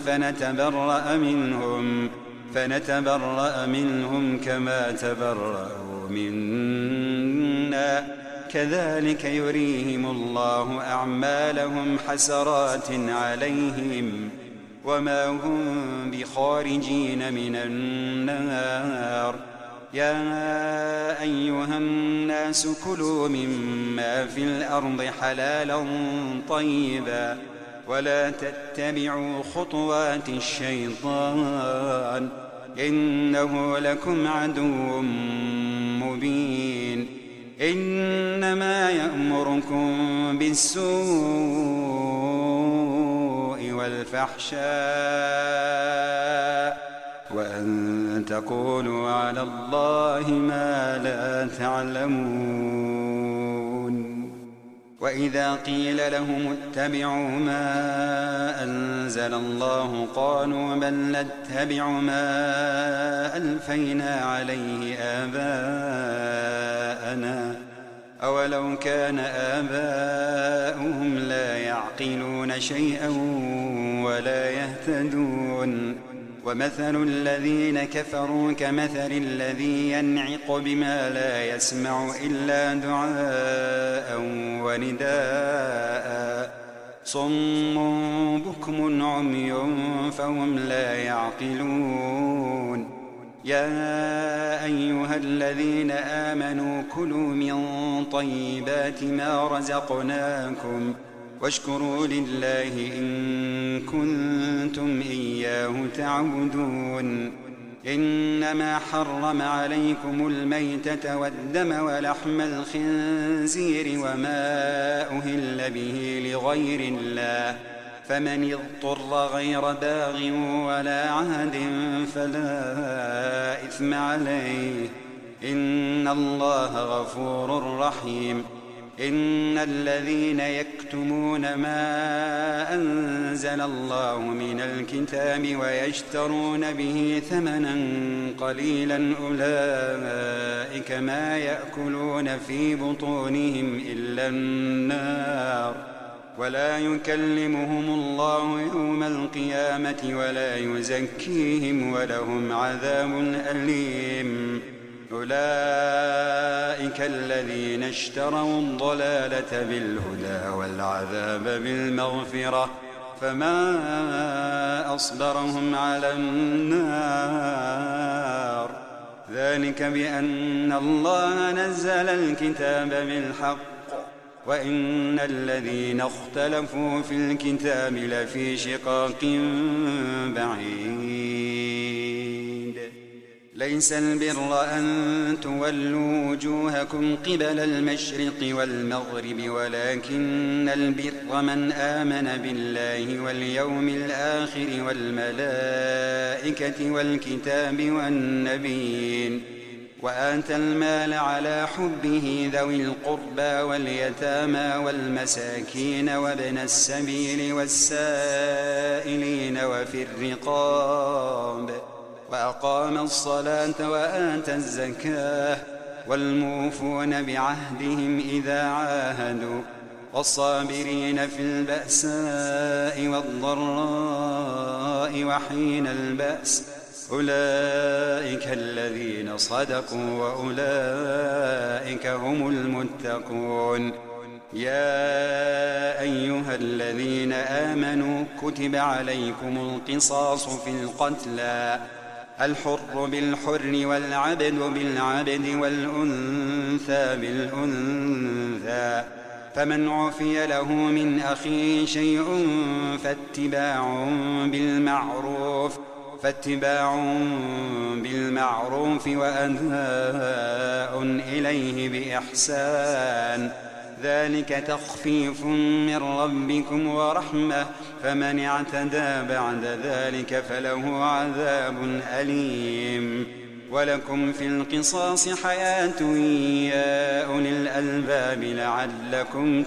فنتبرأ منهم كما تبرأوا منا كذلك يريهم الله أعمالهم حسرات عليهم وما هم بخارجين من النار. يا أيها الناس كلوا مما في الأرض حلالا طيبا ولا تتبعوا خطوات الشيطان إنه لكم عدو مبين. إنما يأمركم بالسوء والفحشاء وأن تقولوا على الله ما لا تعلمون. وإذا قيل لهم اتبعوا ما أنزل الله قالوا بل نتبع ما ألفينا عليه آباءنا أولو كان آباؤهم لا يعقلون شيئا ولا يهتدون. ومثل الذين كفروا كمثل الذي ينعق بما لا يسمع إلا دعاء ونداء صم بكم عمي فهم لا يعقلون. يا أيها الذين آمنوا كلوا من طيبات ما رزقناكم واشكروا لله إن كنتم إياه تعبدون. إنما حرم عليكم الميتة والدم ولحم الخنزير وما أهل به لغير الله، فمن اضطر غير باغ ولا عاد فلا إثم عليه، إن الله غفور رحيم. إن الذين يكتمون ما أنزل الله من الكتاب ويشترون به ثمنا قليلا أولئك ما يأكلون في بطونهم إلا النار، ولا يكلمهم الله يوم القيامة ولا يزكيهم ولهم عذاب أليم. أولئك الذين اشتروا الضلالة بالهدى والعذاب بالمغفرة، فما أصبرهم على النار. ذلك بأن الله نزل الكتاب بالحق وإن الذين اختلفوا في الكتاب لفي شقاق بعيد. ليس البر أن تولوا وجوهكم قبل المشرق والمغرب ولكن البر من آمن بالله واليوم الآخر والملائكة والكتاب والنبيين وآتى المال على حبه ذوي القربى واليتامى والمساكين وابن السبيل والسائلين وفي الرقاب وأقام الصلاة وآتى الزكاة والموفون بعهدهم إذا عاهدوا والصابرين في البأساء والضراء وحين البأس، أولئك الذين صدقوا وأولئك هم المتقون. يا أيها الذين آمنوا كتب عليكم القصاص في القتلى، الحر بالحر والعبد بالعبد والأنثى بالأنثى، فمن عفي له من أخيه شيء فاتباع بالمعروف وأداء إليه بإحسان، ذلك تخفيف من ربكم ورحمة، فمن اعتدى بعد ذلك فله عذاب أليم. ولكم في القصاص حياة يا أولي الألباب لعلكم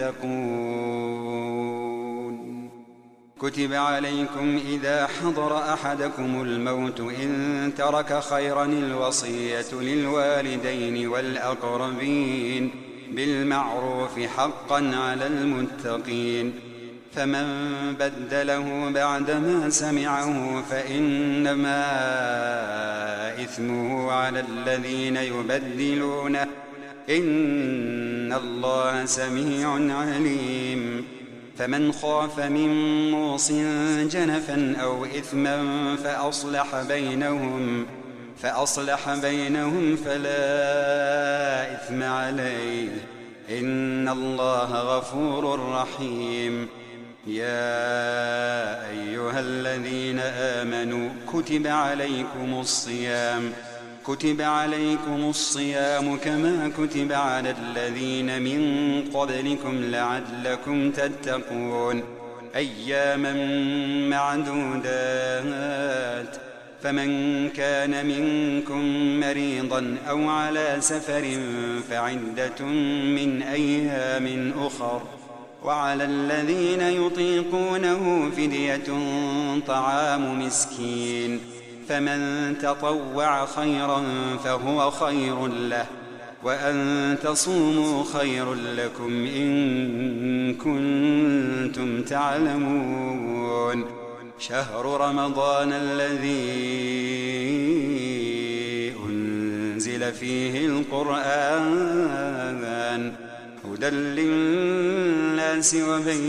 تتقون. كتب عليكم إذا حضر أحدكم الموت إن ترك خيرا الوصية للوالدين والأقربين بالمعروف حقا على المتقين، فمن بدله بعدما سمعه فإنما إثمه على الذين يبدلونه، إن الله سميع عليم. فمن خاف من موص جنفا أو إثما فأصلح بينهم فلا إثم عليه، إن الله غفور رحيم. يا أيها الذين آمنوا كتب عليكم الصيام كما كتب على الذين من قبلكم لعلكم تتقون، أياما معدودات، فمن كان منكم مريضا أو على سفر فعدة من أيام أخر، وعلى الذين يطيقونه فدية طعام مسكين، فمن تطوع خيرا فهو خير له، وأن تصوموا خير لكم إن كنتم تعلمون. شهر رمضان الذي أنزل فيه القرآن هدى للناس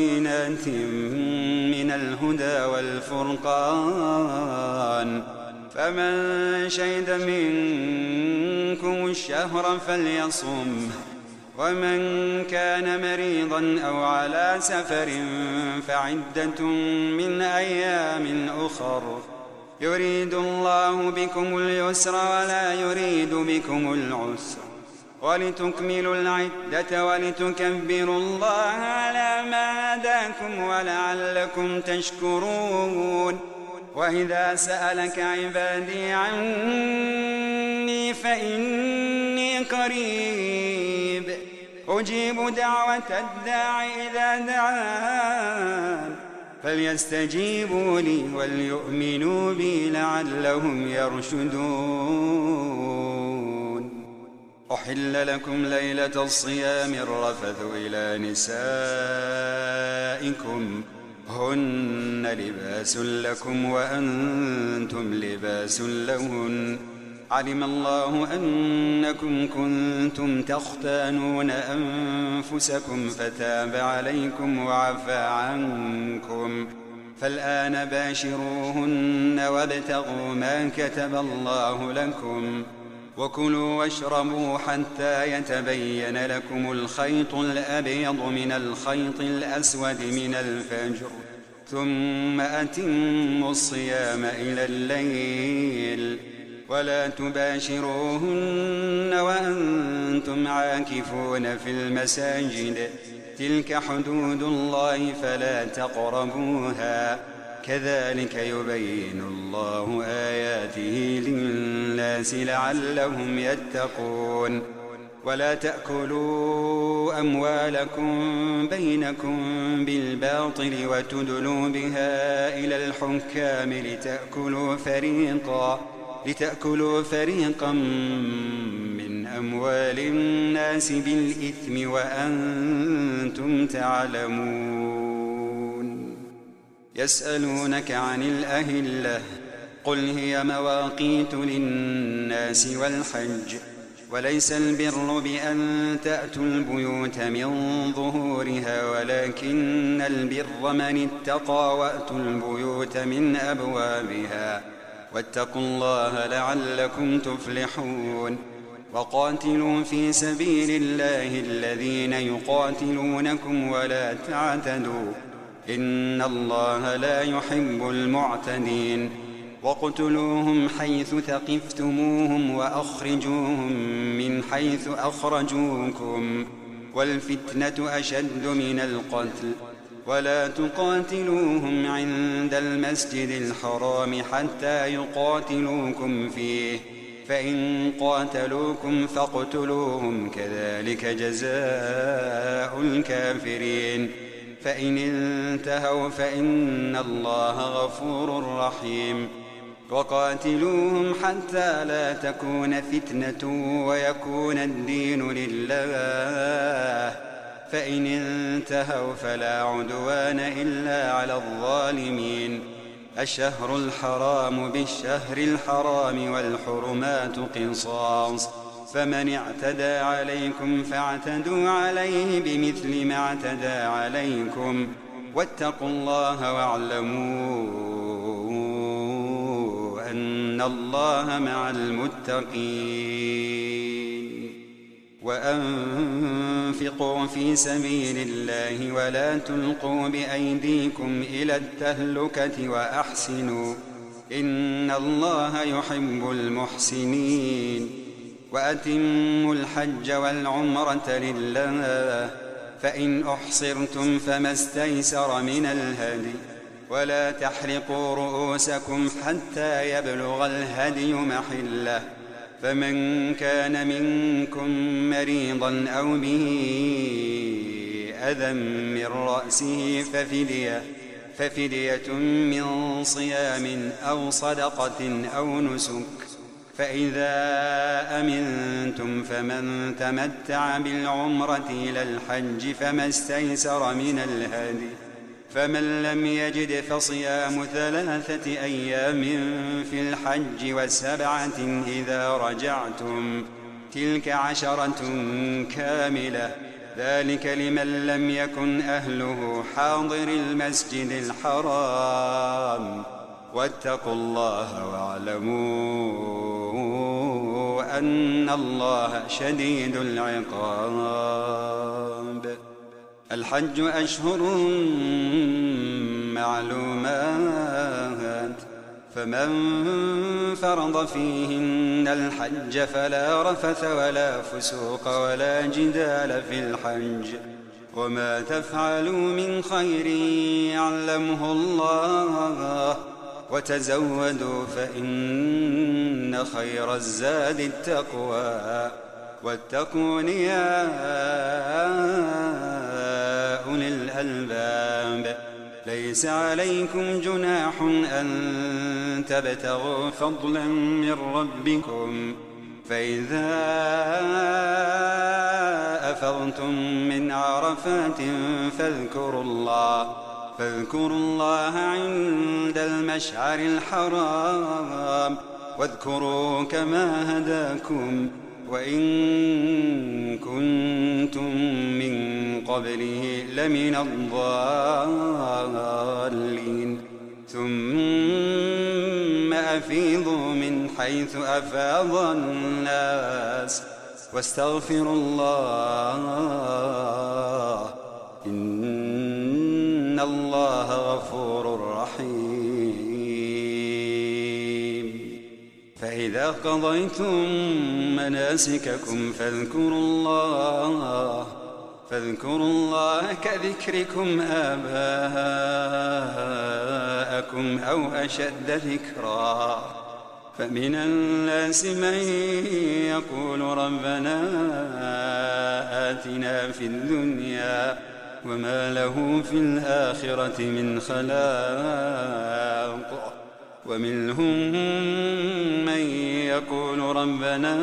وبينات من الهدى والفرقان، فمن شهد منكم الشهر فليصمه، ومن كان مريضا أو على سفر فعدة من أيام أخر، يريد الله بكم اليسر ولا يريد بكم العسر، ولتكملوا العدة ولتكبروا الله على ما هداكم ولعلكم تشكرون. وإذا سألك عبادي عني فإني قريب أجيب دعوة الداع إذا دعان، فليستجيبوا لي وليؤمنوا بي لعلهم يرشدون. أحل لكم ليلة الصيام الرفث إلى نسائكم هن لباس لكم وأنتم لباس لهن، علم الله أنكم كنتم تختانون أنفسكم فتاب عليكم وعفى عنكم، فالآن باشروهن وابتغوا ما كتب الله لكم، وكلوا واشربوا حتى يتبين لكم الخيط الأبيض من الخيط الأسود من الفجر، ثم أتموا الصيام إلى الليل، ولا تباشروهن وأنتم عاكفون في المساجد، تلك حدود الله فلا تقربوها، كذلك يبين الله آياته للناس لعلهم يتقون. ولا تأكلوا أموالكم بينكم بالباطل وتدلوا بها إلى الحكام لتأكلوا فريقا من أموال الناس بالإثم وأنتم تعلمون. يسألونك عن الأهلة قل هي مواقيت للناس والحج، وليس البر بأن تأتوا البيوت من ظهورها، ولكن البر من اتقى وأتوا البيوت من أبوابها، واتقوا الله لعلكم تفلحون. وقاتلوا في سبيل الله الذين يقاتلونكم ولا تعتدوا، إن الله لا يحب المعتدين. واقتلوهم حيث ثقفتموهم وأخرجوهم من حيث أخرجوكم، والفتنة أشد من القتل، ولا تقاتلوهم عند المسجد الحرام حتى يقاتلوكم فيه، فإن قاتلوكم فاقتلوهم، كذلك جزاء الكافرين. فإن انتهوا فإن الله غفور رحيم. وقاتلوهم حتى لا تكون فتنة ويكون الدين لله، فإن انتهوا فلا عدوان إلا على الظالمين. الشهر الحرام بالشهر الحرام والحرمات قصاص، فمن اعتدى عليكم فاعتدوا عليه بمثل ما اعتدى عليكم، واتقوا الله واعلموا أن الله مع المتقين. وأنفقوا في سبيل الله ولا تلقوا بأيديكم إلى التهلكة وأحسنوا، إن الله يحب المحسنين. وأتموا الحج والعمرة لله، فإن أحصرتم فما استيسر من الهدي، ولا تحلقوا رؤوسكم حتى يبلغ الهدي محله، فمن كان منكم مريضا أو به أذى من رأسه ففدية من صيام أو صدقة أو نسك، فإذا أمنتم فمن تمتع بالعمرة إلى الحج فما استيسر من الهدي، فمن لم يجد فصيام 3 أيام في الحج و7 إذا رجعتم، تلك 10 كاملة، ذلك لمن لم يكن أهله حاضر المسجد الحرام. واتقوا الله واعلموا أن الله شديد العقاب. الحج أشهر معلومات، فمن فرض فيهن الحج فلا رفث ولا فسوق ولا جدال في الحج، وما تفعلوا من خير يعلمه الله، وتزودوا فإن خير الزاد التقوى، واتقون يا أولي الألباب. ليس عليكم جناح أن تبتغوا فضلا من ربكم، فإذا أفضتم من عرفات فاذكروا الله عند المشعر الحرام، واذكروا كما هداكم وإن كنتم من قبله لمن الضالين. ثم أفيضوا من حيث أفاض الناس واستغفروا الله إن الله غفور رحيم. فإذا قضيتم مناسككم فاذكروا الله كذكركم آباءكم أو أشد ذكرا. فمن الناس من يقول ربنا آتنا في الدنيا وما له في الآخرة من خلاق، ومنهم من يقول ربنا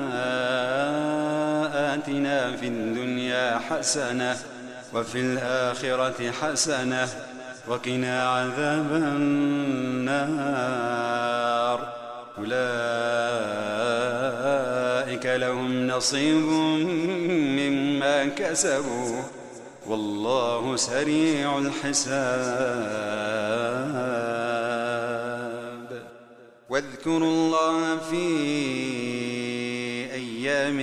آتنا في الدنيا حسنة وفي الآخرة حسنة وقنا عذاب النار. أولئك لهم نصيب مما كسبوا والله سريع الحساب. واذكروا الله في أيام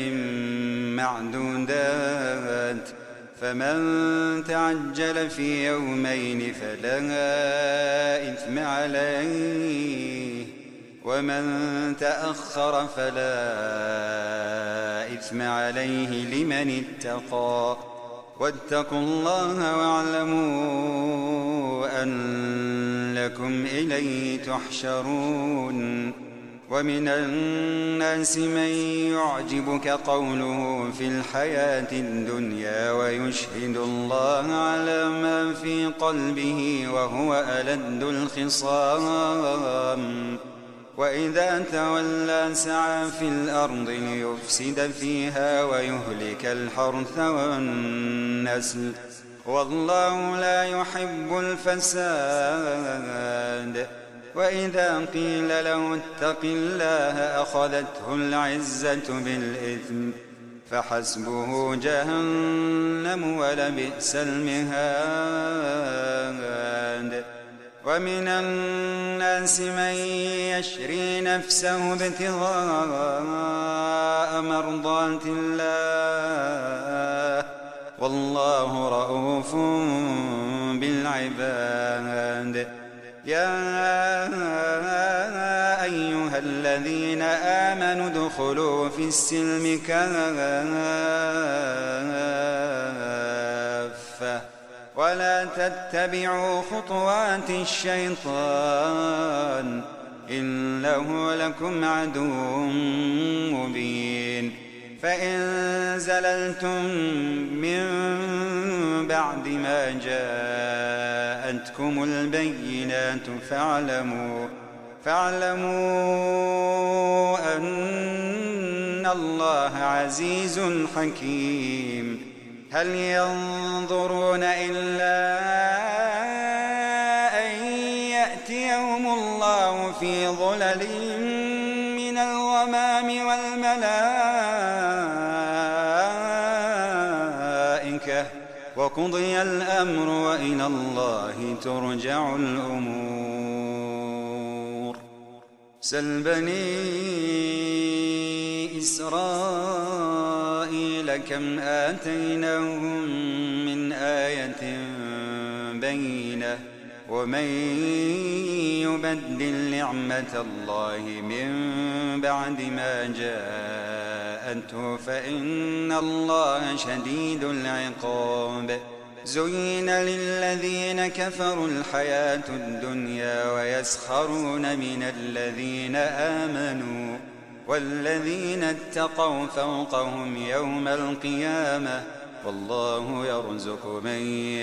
معدودات، فمن تعجل في يومين فلا إثم عليه، ومن تأخر فلا إثم عليه لمن اتقى. واتقوا الله واعلموا أنكم إليه تحشرون. ومن الناس من يعجبك قوله في الحياة الدنيا ويشهد الله على ما في قلبه وهو ألد الخصام، وإذا تولى سعى في الأرض ليفسد فيها ويهلك الحرث والنسل، والله لا يحب الفساد. وإذا قيل له اتق الله أخذته العزة بالإثم، فحسبه جهنم ولبئس المهاد. ومن الناس من يشري نفسه ابتغاء مرضات الله، والله رؤوف بالعباد. يا أيها الذين آمنوا ادخلوا في السلم كافة ولا تتبعوا خطوات الشيطان إنه لكم عدو مبين. فإن زللتم من بعد ما جاءتكم البينات فاعلموا أن الله عزيز حكيم. هل ينظرون إلا أن يأتيهم الله في ظلل من الغمام والملائكة وقضي الأمر وإلى الله ترجع الأمور. سل بني إسرائيل كم آتيناهم من آية بينة ومن يبدل نعمة الله من بعد ما جاءته فإن الله شديد العقاب زين للذين كفروا الحياة الدنيا ويسخرون من الذين آمنوا والذين اتقوا فوقهم يوم القيامة والله يرزق من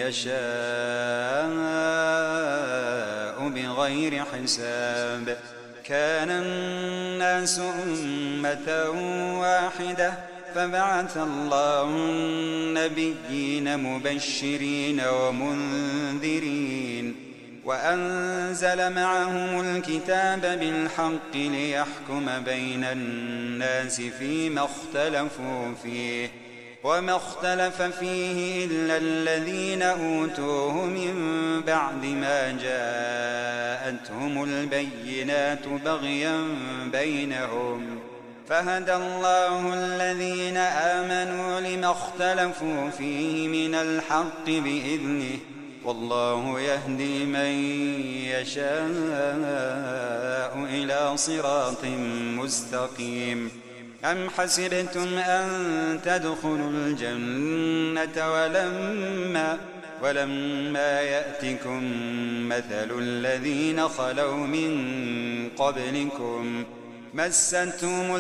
يشاء بغير حساب كان الناس أمة واحدة فبعث الله النبيين مبشرين ومنذرين وأنزل معهم الكتاب بالحق ليحكم بين الناس فيما اختلفوا فيه وما اختلف فيه إلا الذين أوتوه من بعد ما جاءتهم البينات بغيا بينهم فهدى الله الذين آمنوا لما اختلفوا فيه من الحق بإذنه والله يهدي من يشاء إلى صراط مستقيم أم حسبتم أن تدخلوا الجنة ولما يأتكم مثل الذين خلوا من قبلكم مستهم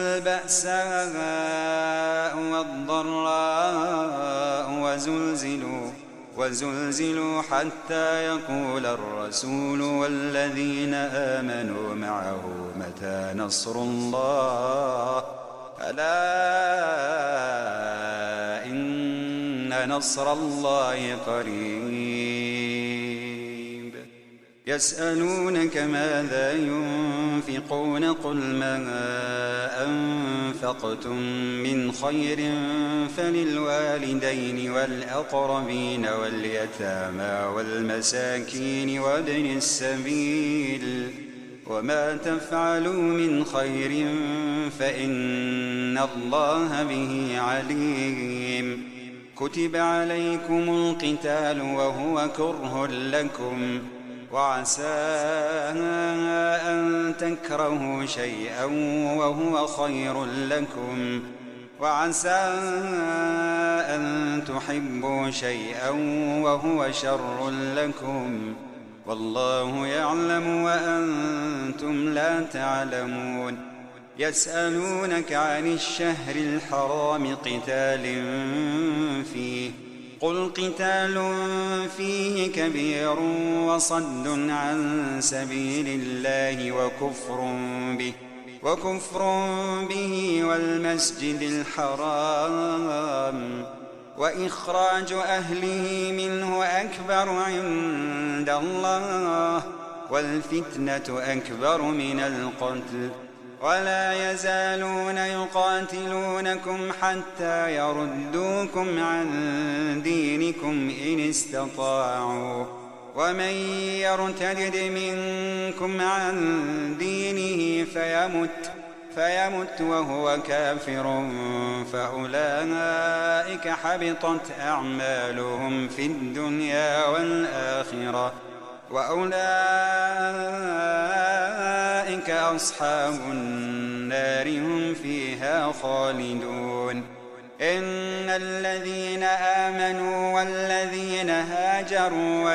البأساء والضراء وزلزلوا حتى يقول الرسول والذين آمنوا معه متى نصر الله ألا إن نصر الله قريب يسألونك ماذا ينفقون قل ما أنفقتم من خير فللوالدين والأقربين واليتامى والمساكين وابن السبيل وما تفعلوا من خير فإن الله به عليم كتب عليكم القتال وهو كره لكم وعسى أن تكرهوا شيئا وهو خير لكم وعسى أن تحبوا شيئا وهو شر لكم والله يعلم وأنتم لا تعلمون يسألونك عن الشهر الحرام قتال فيه قل قتال فيه كبير وصد عن سبيل الله وكفر به والمسجد الحرام وإخراج أهله منه أكبر عند الله والفتنة أكبر من القتل ولا يزالون يقاتلونكم حتى يردوكم عن دينكم إن استطاعوا ومن يرتد منكم عن دينه فيمت وهو كافر فأولئك حبطت أعمالهم في الدنيا والآخرة وأولئك أصحاب النار هم فيها خالدون إن الذين آمنوا والذين هاجروا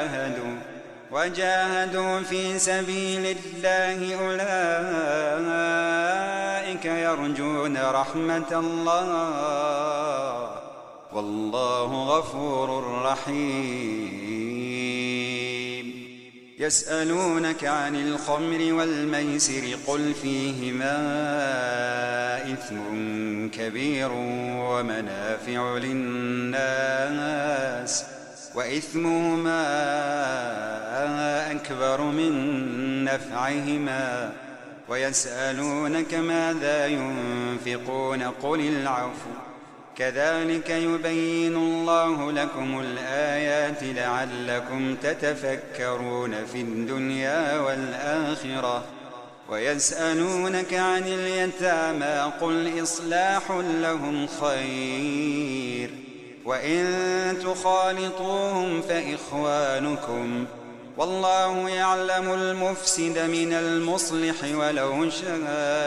وجاهدوا في سبيل الله أولئك يرجون رحمة الله والله غفور رحيم يسألونك عن الخمر والميسر قل فيهما إثم كبير ومنافع للناس وإثمهما أكبر من نفعهما ويسألونك ماذا ينفقون قل العفو كذلك يبين الله لكم الآيات لعلكم تتفكرون في الدنيا والآخرة ويسألونك عن اليتامى قل إصلاح لهم خير وإن تخالطوهم فإخوانكم والله يعلم المفسد من المصلح ولو شاء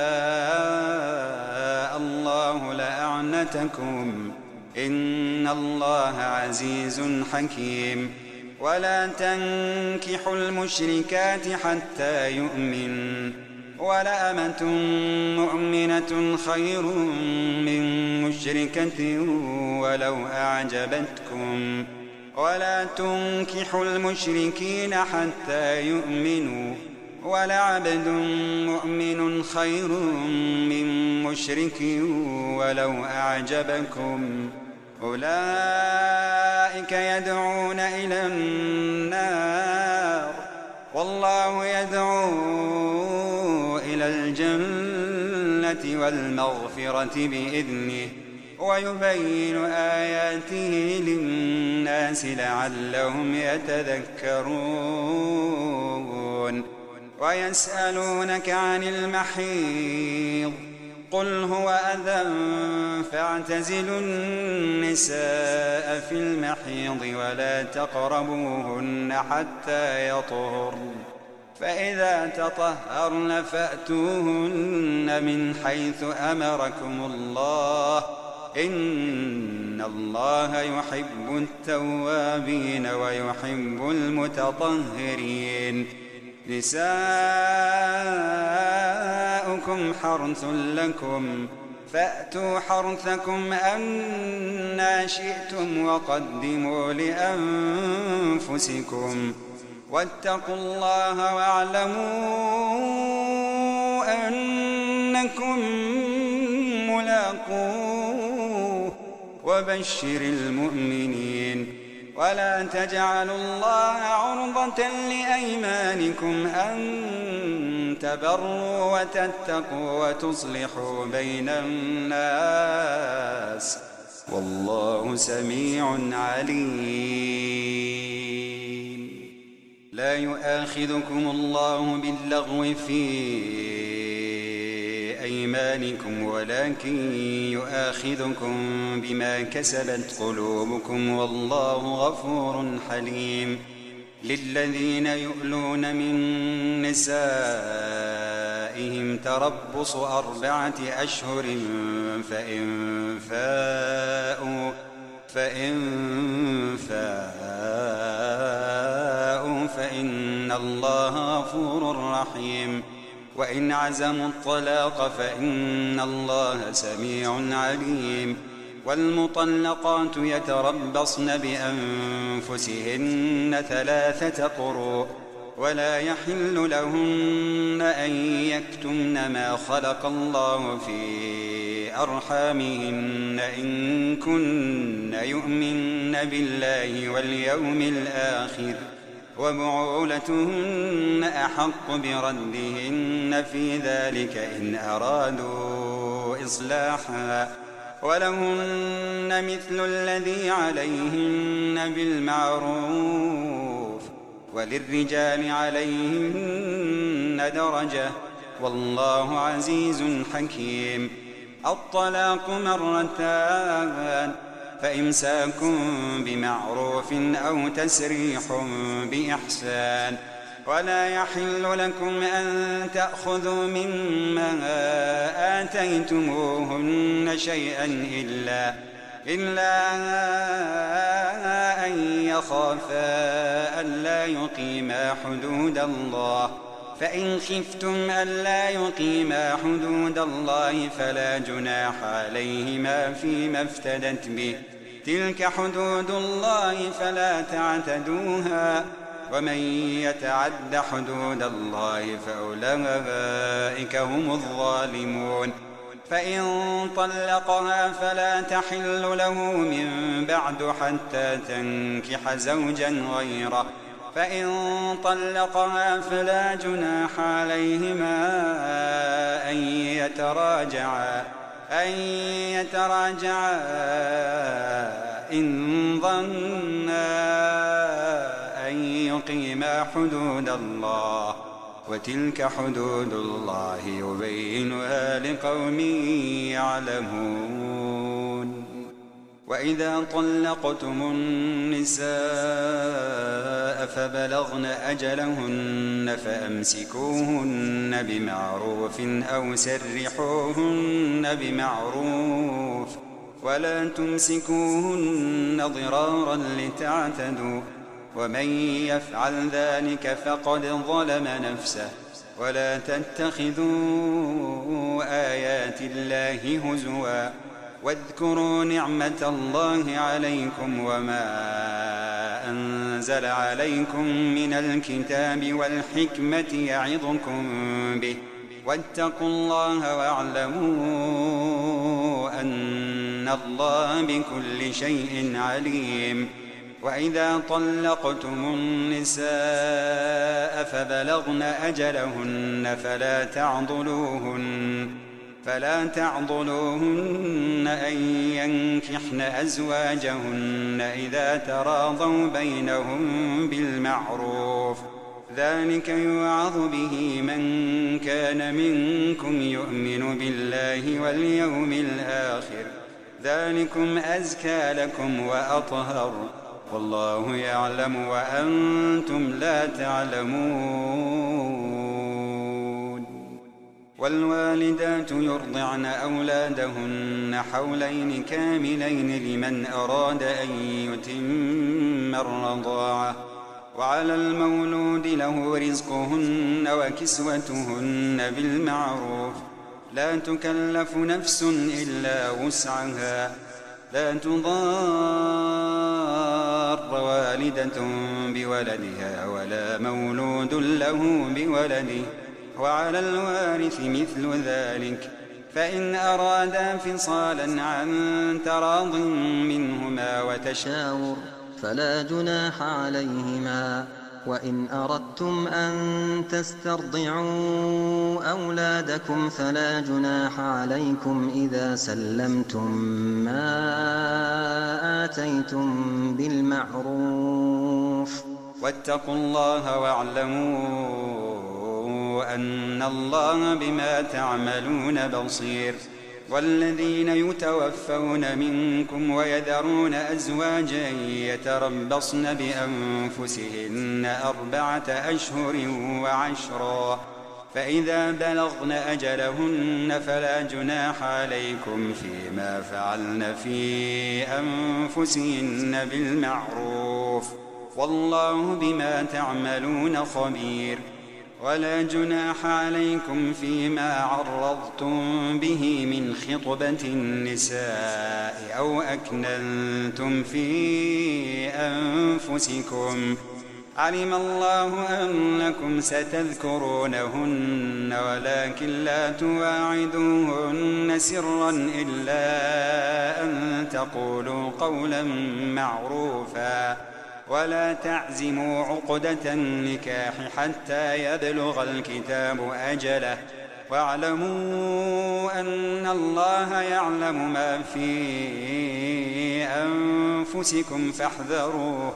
الله لأعنتكم إن الله عزيز حكيم ولا تنكحوا المشركات حتى يؤمن ولأمة مؤمنة خير من مشركة ولو أعجبتكم ولا تنكحوا المشركين حتى يؤمنوا ولعبد مؤمن خير من مشرك ولو أعجبكم أولئك يدعون إلى النار والله يدعو إلى الجنة والمغفرة بإذنه ويبين آياته للناس لعلهم يتذكرون ويسألونك عن المحيض قل هو أذى فاعتزلوا النساء في المحيض ولا تقربوهن حتى يطهرن فإذا تطهرن فأتوهن من حيث أمركم الله إن الله يحب التوابين ويحب المتطهرين نساؤكم حرث لكم فأتوا حرثكم أنى شئتم وقدموا لأنفسكم واتقوا الله واعلموا أنكم ملاقوه وبشر المؤمنين ولا تجعلوا الله عرضة لأيمانكم أن تبروا وتتقوا وتصلحوا بين الناس والله سميع عليم لا يؤاخذكم الله باللغو في أيمانكم ولكن يؤاخذكم بما كسبت قلوبكم والله غفور حليم للذين يؤلون من نسائهم تربص 4 أشهر فإن فاءوا فإن الله غفور رحيم وإن عزموا الطلاق فإن الله سميع عليم والمطلقات يتربصن بأنفسهن 3 قروء ولا يحل لهن أن يكتمن ما خلق الله في أرحامهن إن كن يؤمن بالله واليوم الآخر وبعولتهن أحق بردهن في ذلك إن أرادوا إصلاحا ولهن مثل الذي عليهن بالمعروف وللرجال عليهن درجة والله عزيز حكيم الطلاق 2 فإمساك بمعروف أو تسريح بإحسان ولا يحل لكم أن تأخذوا مما آتيتموهن شيئا إلا أن يخافا ألا يقيما حدود الله فإن خفتم ألا يقيما حدود الله فلا جناح عليهما فيما افتدت به تلك حدود الله فلا تعتدوها ومن يتعد حدود الله فأولئك هم الظالمون فإن طلقها فلا تحل له من بعد حتى تنكح زوجا غيره فإن طلقها فلا جناح عليهما أن يتراجعا إن ظنا أن يقيما حدود الله وتلك حدود الله يبينها لقوم يعلمون. وإذا طلقتم النساء فبلغن أجلهن فأمسكوهن بمعروف أو سرحوهن بمعروف، ولا تمسكوهن ضرارا لتعتدوا، ومن يفعل ذلك فقد ظلم نفسه. ولا تتخذوا آيات الله هزوا، واذكروا نعمة الله عليكم وما أنزل عليكم من الكتاب والحكمة يعظكم به، واتقوا الله واعلموا أن الله بكل شيء عليم. وإذا طلقتم النساء فبلغن أجلهن فلا تعضلوهن أن ينكحن أزواجهن إذا تراضوا بينهم بالمعروف، ذلك يوعظ به من كان منكم يؤمن بالله واليوم الآخر، ذلكم أزكى لكم وأطهر، والله يعلم وأنتم لا تعلمون. والوالدات يرضعن أولادهن حولين كاملين لمن أراد أن يتم الرضاعة، وعلى المولود له رزقهن وكسوتهن بالمعروف، لا تكلف نفس إلا وسعها، لا تضار والدة بولدها ولا مولود له بولده، وعلى الوارث مثل ذلك، فإن أرادا فصالا عن تراض منهما وتشاور فلا جناح عليهما. وإن أردتم أن تسترضعوا أولادكم فلا جناح عليكم إذا سلمتم ما آتيتم بالمعروف، واتقوا الله واعلموا أن الله بما تعملون بصير. والذين يتوفون منكم ويذرون أزواجا يتربصن بأنفسهن 4 أشهر وعشرا، فإذا بلغن أجلهن فلا جناح عليكم فيما فعلن في أنفسهن بالمعروف، والله بما تعملون خبير. ولا جناح عليكم فيما عرضتم به من خطبة النساء أو أكننتم في أنفسكم، علم الله أنكم ستذكرونهن ولكن لا تواعدوهن سرا إلا أن تقولوا قولا معروفا، ولا تعزموا عقدة النكاح حتى يبلغ الكتاب أجله، واعلموا أن الله يعلم ما في أنفسكم فاحذروه،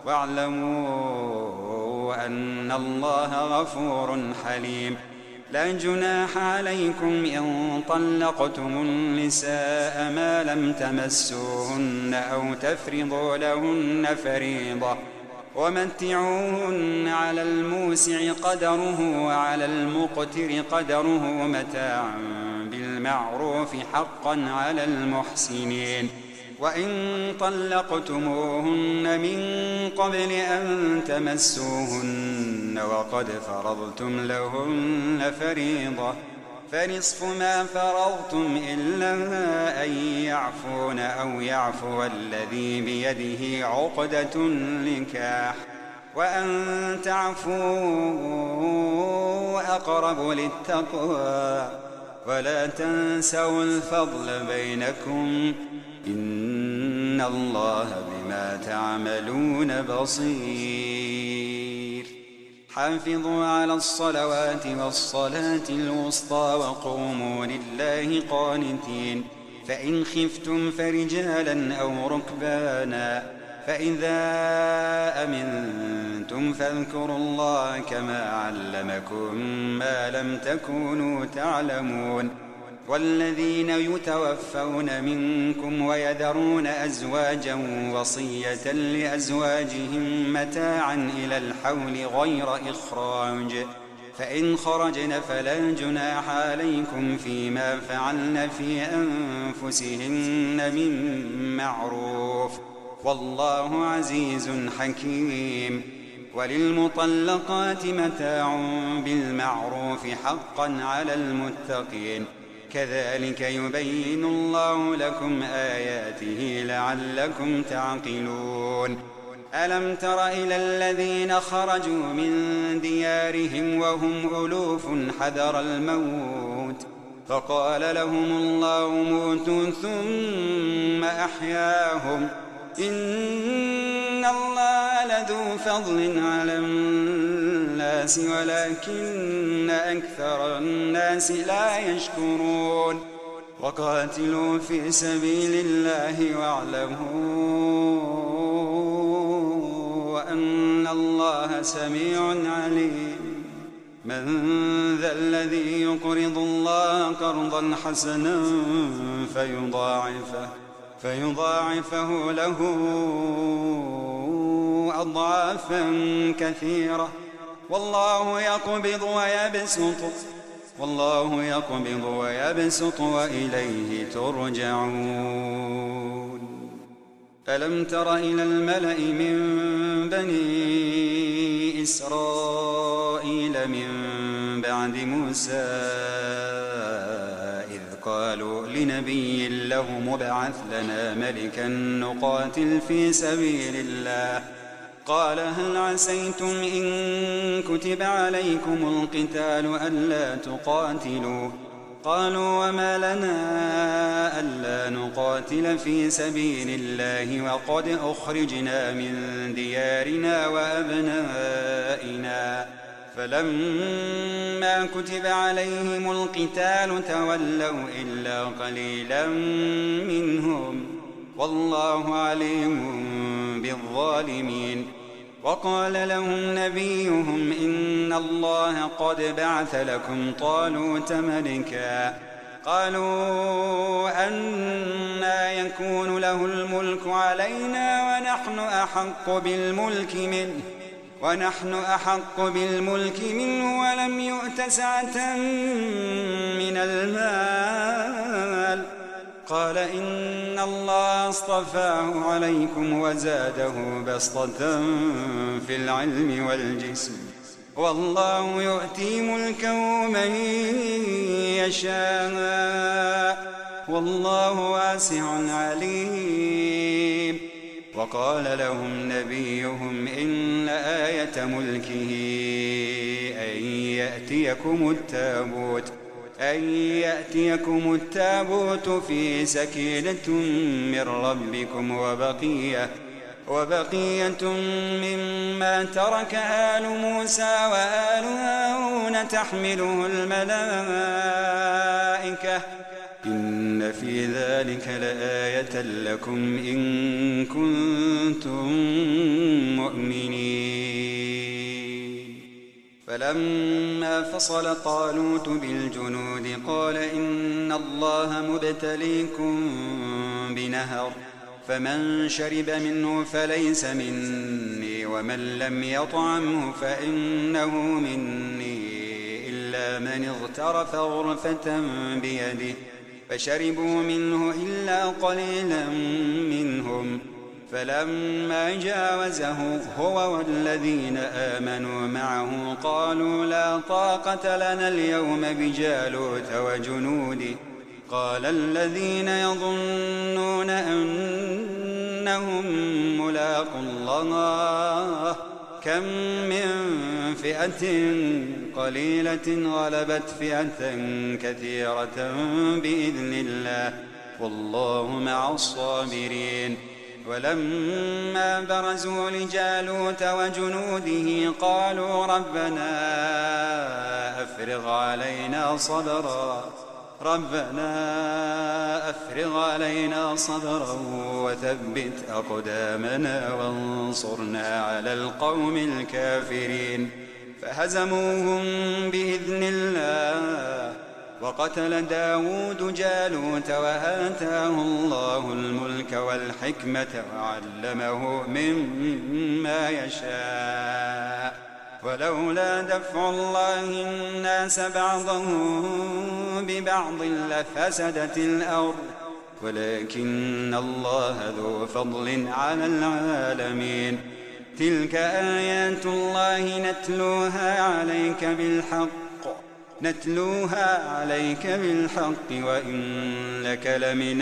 واعلموا أن الله غفور حليم. لا جناح عليكم إن طلقتم النساء ما لم تمسوهن أو تفرضوا لهن فريضة، ومتعوهن على الموسع قدره وعلى المقتر قدره متاعا بالمعروف حقا على المحسنين. وإن طلقتموهن من قبل أن تمسوهن وقد فرضتم لهن فريضة فنصف ما فرضتم إلا أن يعفون أو يعفو الذي بيده عقدة النكاح، وأن تعفوا أقرب للتقوى، ولا تنسوا الفضل بينكم، إن الله بما تعملون بصير. حافظوا على الصلوات والصلاة الوسطى وقوموا لله قانتين، فإن خفتم فرجالا أو ركبانا، فإذا أمنتم آمنتم فاذكروا الله كما علمكم ما لم تكونوا تعلمون والذين يتوفون منكم ويذرون أزواجا وصية لأزواجهم متاعا إلى الحول غير إخراج فإن خرجن فلا جناح عليكم فيما فعلن في أنفسهن من معروف والله عزيز حكيم وللمطلقات متاع بالمعروف حقا على المتقين كذلك يبين الله لكم آياته لعلكم تعقلون ألم تر إلى الذين خرجوا من ديارهم وهم ألوف حذر الموت فقال لهم الله موتوا ثم أحياهم إن الله لذو فضل على الناس ولكن أكثر الناس لا يشكرون وقاتلوا في سبيل الله واعلموا أن الله سميع عليم من ذا الذي يقرض الله قرضا حسنا فيضاعفه له أضعافا كثيرة والله يقبض ويبسط وإليه ترجعون ألم تر إلى الملأ من بني إسرائيل من بعد موسى إذ قالوا لنبي له ابعث لنا ملكا نقاتل في سبيل الله قال هل عسيتم إن كتب عليكم القتال ألا تقاتلوا قالوا وما لنا ألا نقاتل في سبيل الله وقد أخرجنا من ديارنا وأبنائنا فلما كتب عليهم القتال تولوا إلا قليلا منهم والله عليم بالظالمين وقال لهم نبيهم إن الله قد بعث لكم طالوت ملكا قالوا أنى يكون له الملك علينا ونحن أحق بالملك منه ولم يؤت سعة من المال قال إن الله اصطفاه عليكم وزاده بسطة في العلم والجسم والله يؤتي ملكه من يشاء والله واسع عليم وقال لهم نبيهم إن آية ملكه أن يأتيكم التابوت في سكينة من ربكم وبقية مما ترك آل موسى وآل هارون تحمله الملائكة إن في ذلك لآية لكم إن كنتم مؤمنين فلما فصل طالوت بالجنود قال إن الله مبتليكم بنهر فمن شرب منه فليس مني ومن لم يطعمه فإنه مني إلا من اغترف غرفة بيده فشربوا منه إلا قليلا منهم فلما جاوزه هو والذين آمنوا معه قالوا لا طاقة لنا اليوم بجالوت وجنوده قال الذين يظنون أنهم ملاقو الله كم من فئة قليلة غلبت فئة كثيرة بإذن الله والله مع الصابرين ولما برزوا لجالوت وجنوده قالوا ربنا أفرغ علينا صبرا ربنا أفرغ علينا صبرا وثبت أقدامنا وانصرنا على القوم الكافرين فهزموهم بإذن الله وقتل داود جالوت وآتاه الله الملك والحكمة وعلمه مما يشاء ولولا دفع الله الناس بعضهم ببعض لفسدت الأرض ولكن الله ذو فضل على العالمين تلك آيات الله نتلوها عليك بالحق وإنك لمن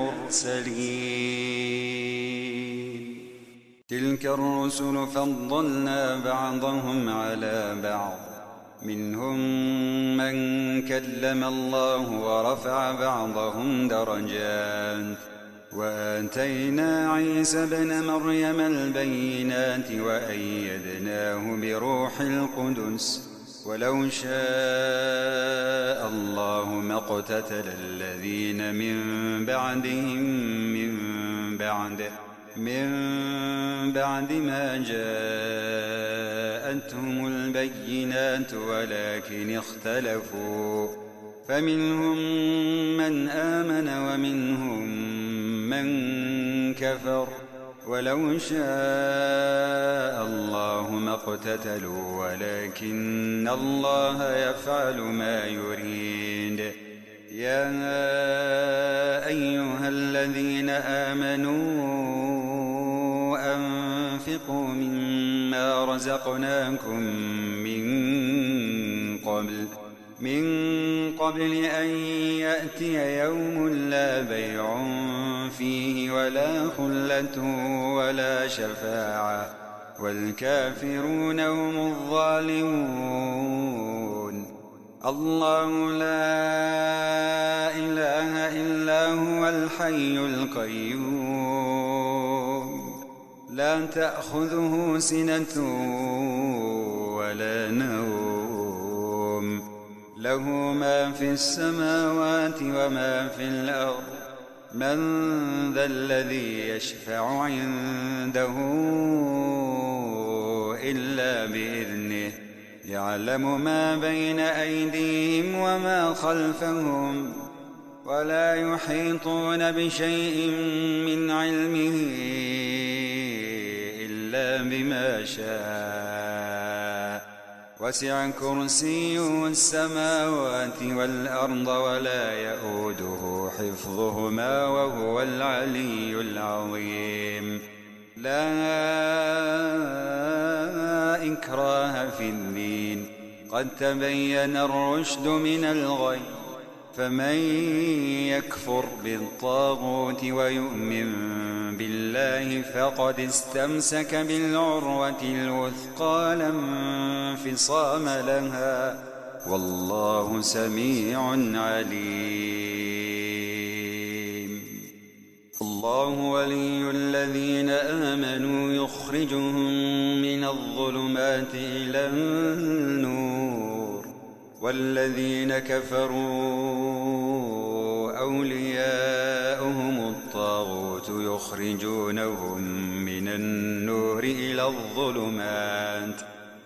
المرسلين تلك الرسل فضلنا بعضهم على بعض منهم من كلم الله ورفع بعضهم درجات وآتينا عيسى ابن مريم البينات وأيدناه بروح القدس ولو شاء الله ما اقتتل الذين من بعد ما جاءتهم البينات ولكن اختلفوا فمنهم من آمن ومنهم من كفر ولو شاء الله ما اقتتلوا ولكن الله يفعل ما يريد يا أيها الذين آمنوا أنفقوا مما رزقناكم من قبل أن يأتي يوم لا بيع فيه ولا خلة ولا شفاعة والكافرون هم الظالمون الله لا إله إلا هو الحي القيوم لا تأخذه سنة ولا نوم له ما في السماوات وما في الأرض من ذا الذي يشفع عنده إلا بإذنه يعلم ما بين أيديهم وما خلفهم ولا يحيطون بشيء من علمه إلا بما شاء وسع كرسيه السماوات والأرض ولا يؤوده حفظهما وهو العلي العظيم لا إكراه في الدين قد تبين الرشد من الغي فمن يكفر بالطاغوت ويؤمن بالله فقد استمسك بالعروة الوثقى لا انفصام لها والله سميع عليم الله ولي الذين آمنوا يخرجهم من الظلمات إلى النور والذين كفروا أولياؤهم الطاغوت يخرجونهم من النور إلى الظلمات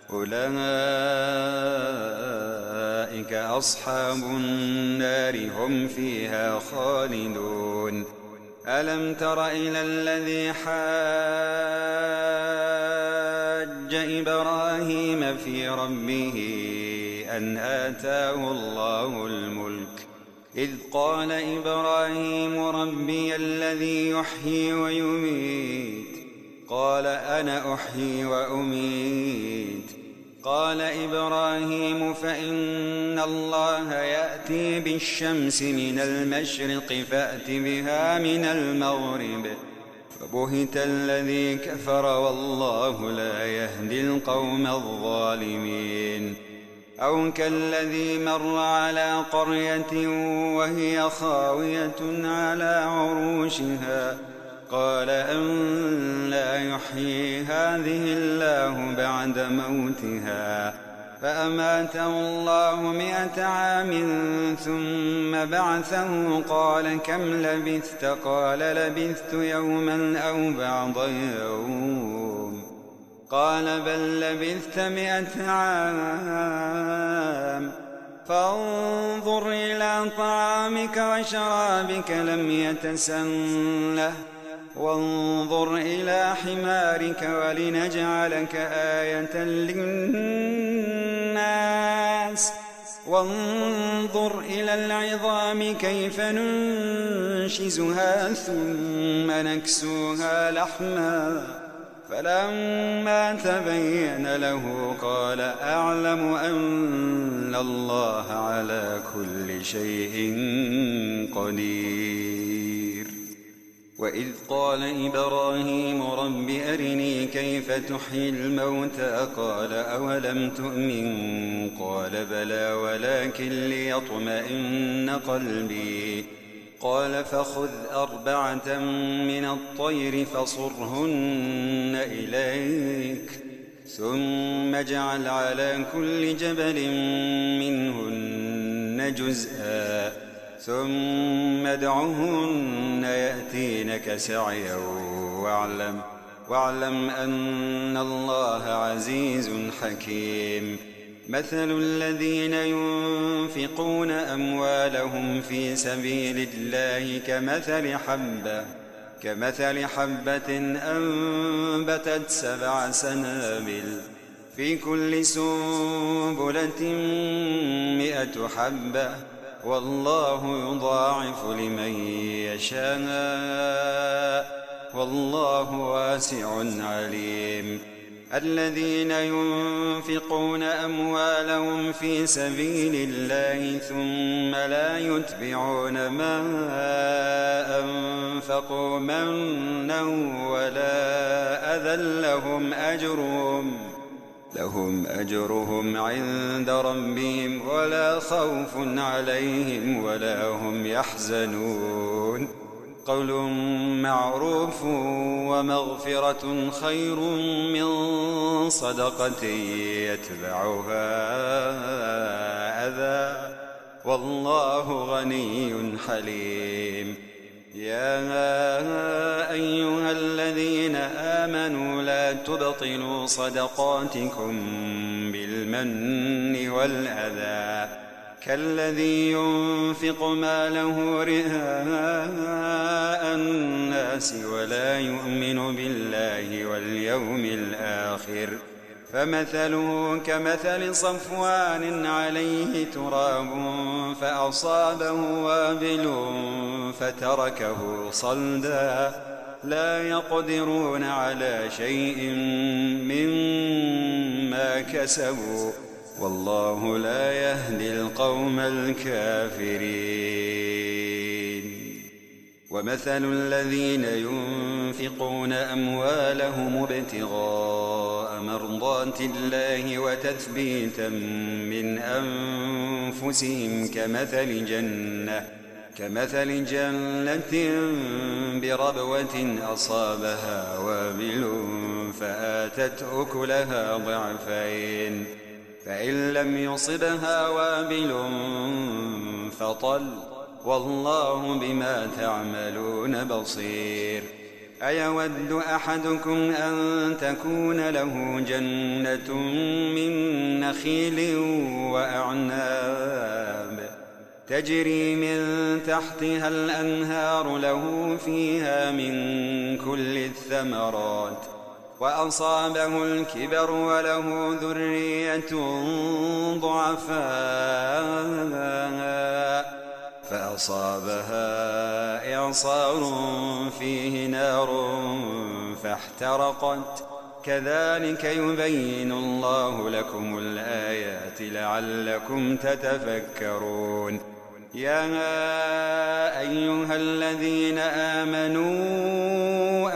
أولئك أصحاب النار هم فيها خالدون ألم تر إلى الذي حاج إبراهيم في ربه أن آتاه الله الملك إذ قال إبراهيم ربي الذي يحيي ويميت قال أنا أحيي وأميت قال إبراهيم فإن الله يأتي بالشمس من المشرق فأت بها من المغرب فبهت الذي كفر والله لا يهدي القوم الظالمين أو كالذي مر على قرية وهي خاوية على عروشها قال أن لا يحيي هذه الله بعد موتها فأماته الله 100 عام ثم بعثه قال كم لبثت؟ قال لبثت يوما أو بعض يوم. قال بل لبثت 100 عام. فانظر إلى طعامك وشرابك لم يتسنه، وانظر إلى حمارك ولنجعلك آية للناس، وانظر إلى العظام كيف ننشزها ثم نكسوها لحما. فلما تبين له قال أعلم أن الله على كل شيء قدير. وإذ قال إبراهيم رب أرني كيف تحيي الموتى قال أولم تؤمن قال بلى ولكن ليطمئن قلبي. قال فخذ 4 من الطير فصرهن إليك ثم اجعل على كل جبل منهن جزءا ثم ادعهن يأتينك سعيا واعلم أن الله عزيز حكيم. مثل الذين ينفقون أموالهم في سبيل الله كمثل حبة أنبتت 7 سنابل في كل سنبلة 100 حبة والله يضاعف لمن يشاء والله واسع عليم. الذين ينفقون أموالهم في سبيل الله ثم لا يتبعون ما أنفقوا منا ولا أذى لهم أجرهم عند ربهم ولا خوف عليهم ولا هم يحزنون. قول معروف ومغفرة خير من صدقة يتبعها أذى والله غني حليم. يا أيها الذين آمنوا لا تبطلوا صدقاتكم بالمن والأذى كالذي ينفق ماله رئاء الناس ولا يؤمن بالله واليوم الآخر فمثله كمثل صفوان عليه تراب فأصابه وابل فتركه صلدا لا يقدرون على شيء مما كسبوا والله لا يهدي القوم الكافرين. ومثل الذين ينفقون أموالهم ابتغاء مرضات الله وتثبيتا من أنفسهم كمثل جنة بربوة أصابها وابل فآتت أكلها ضعفين فإن لم يصبها وابل فطل والله بما تعملون بصير. أيود أحدكم أن تكون له جنة من نخيل وأعناب تجري من تحتها الأنهار له فيها من كل الثمرات وأصابه الكبر وله ذرية ضعفاء فأصابها إعصار فيه نار فاحترقت كذلك يبين الله لكم الآيات لعلكم تتفكرون. يا أيها الذين آمنوا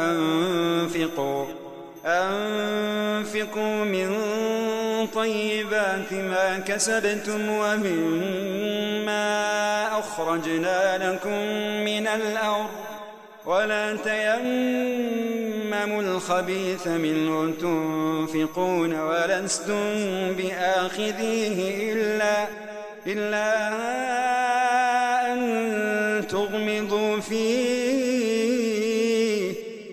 أنفقوا من طيبات ما كسبتم ومما أخرجنا لكم من الأرض ولا تيمموا الخبيث منه تنفقون ولستم بآخذيه إلا أن تغمضوا فيه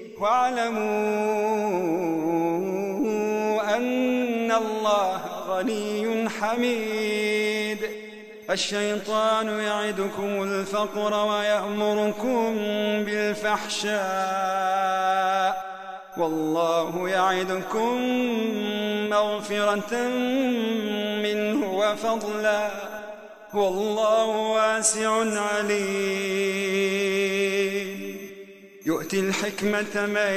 واعلموا أن الله غني حميد. الشيطان يعدكم الفقر ويأمركم بالفحشاء والله يعدكم مغفرة منه وفضلا والله واسع عليم. يؤتي الحكمة من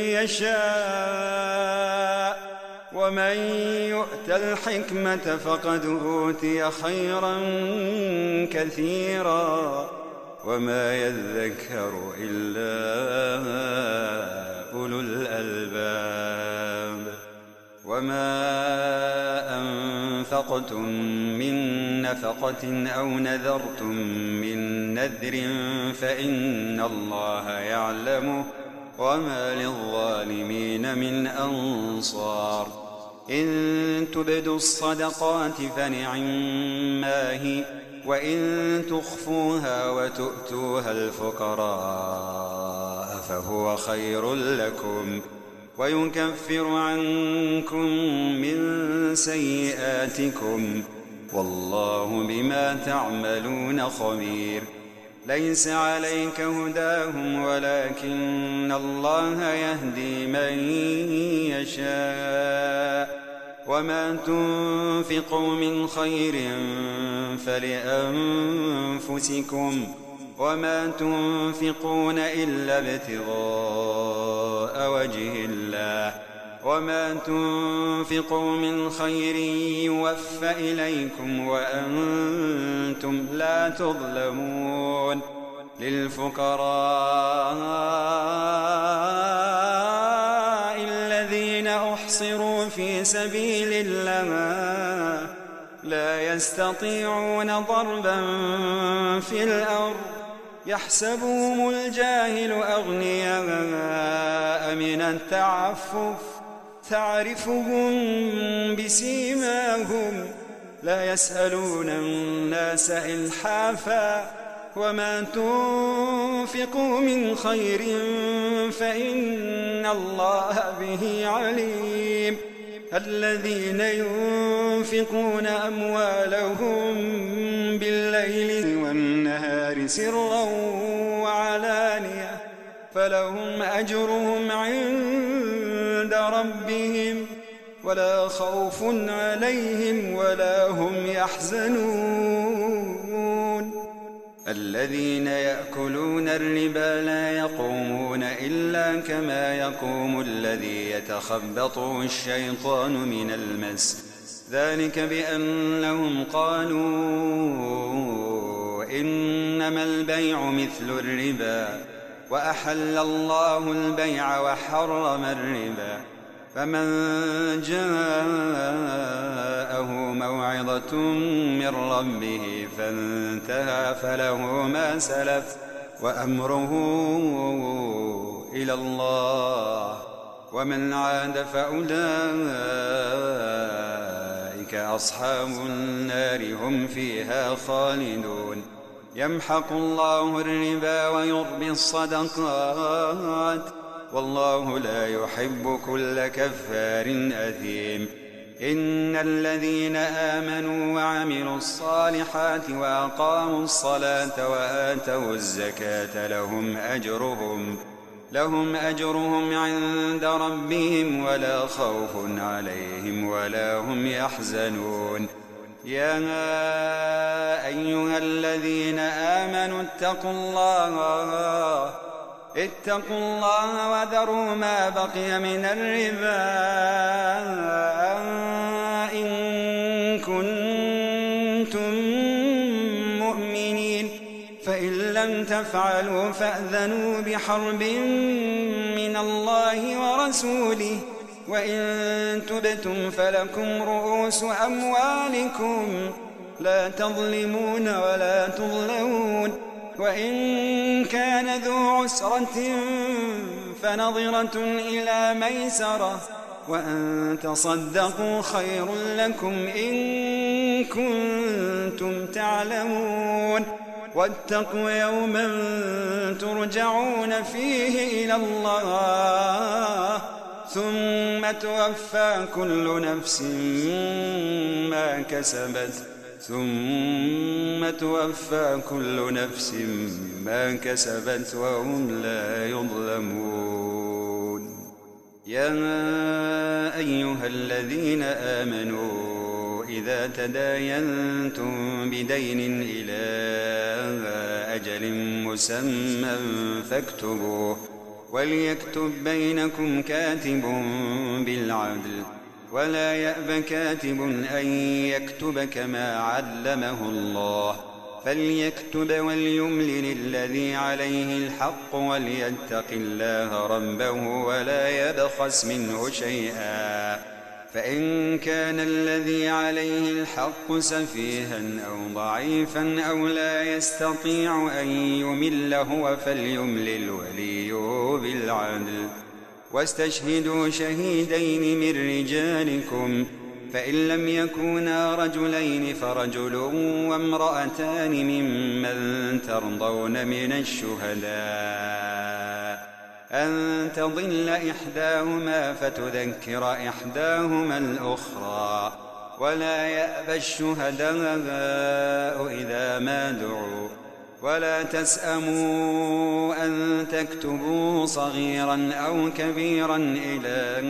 يشاء ومن يؤت الحكمة فقد أوتي خيرا كثيرا وما يذكر إلا أولو الألباب. وما أنفقتم من نفقة أو نذرتم من نذر فإن الله يعلمه وما للظالمين من أنصار. إن تبدوا الصدقات فنعما هي وإن تخفوها وتؤتوها الفقراء فهو خير لكم ويكفر عنكم من سيئاتكم والله بما تعملون خبير. ليس عليك هداهم ولكن الله يهدي من يشاء وما تنفقوا من خير فلأنفسكم وما تنفقون إلا ابتغاء وجه الله وما تنفقوا من خير يوفى إليكم وأنتم لا تظلمون. للفقراء الذين أحصروا في سبيل الله لا يستطيعون ضربا في الأرض يحسبهم الجاهل أغنياء من التعفف تعرفهم بسيماهم لا يسألون الناس إلحافا وما تنفقوا من خير فإن الله به عليم. الذين ينفقون أموالهم بالليل والنهار سرا وعلانية فلهم أجرهم عند ربهم ولا خوف عليهم ولا هم يحزنون. الذين يأكلون الربا لا يقومون إلا كما يقوم الذي يتخبطه الشيطان من المس ذلك بأنهم قالوا إنما البيع مثل الربا وأحل الله البيع وحرم الربا فمن جاءه موعظة من ربه فانتهى فله ما سلف وأمره إلى الله ومن عاد فأولئك أصحاب النار هم فيها خالدون. يمحق الله الربا ويربي الصدقات والله لا يحب كل كفار أثيم. إن الذين آمنوا وعملوا الصالحات وأقاموا الصلاة وآتوا الزكاة لهم أجرهم عند ربهم ولا خوف عليهم ولا هم يحزنون. يا أيها الذين آمنوا اتقوا الله وذروا ما بقي من الربا إن كنتم مؤمنين فإن لم تفعلوا فأذنوا بحرب من الله ورسوله وإن تبتم فلكم رؤوس أموالكم لا تظلمون ولا تظلمون. وإن كان ذو عسرة فنظرة إلى ميسرة وأن تصدقوا خير لكم إن كنتم تعلمون واتقوا يوما ترجعون فيه إلى الله ثم توفى كل نفس ما كسبت وهم لا يظلمون. يا أيها الذين آمنوا إذا تداينتم بدين إلى أجل مسمى فاكتبوه وليكتب بينكم كاتب بالعدل ولا يأب كاتب أن يكتب كما علمه الله فليكتب وليملل الذي عليه الحق وليتق الله ربه ولا يبخس منه شيئا فإن كان الذي عليه الحق سفيها أو ضعيفا أو لا يستطيع أن يمل هو فليملل وليه بالعدل واستشهدوا شهيدين من رجالكم فإن لم يكونا رجلين فرجل وامرأتان ممن ترضون من الشهداء أن تضل إحداهما فتذكر إحداهما الأخرى ولا يأبى الشهداء إذا ما دعوا ولا تسأموا أن تكتبوا صغيرا أو كبيرا إلى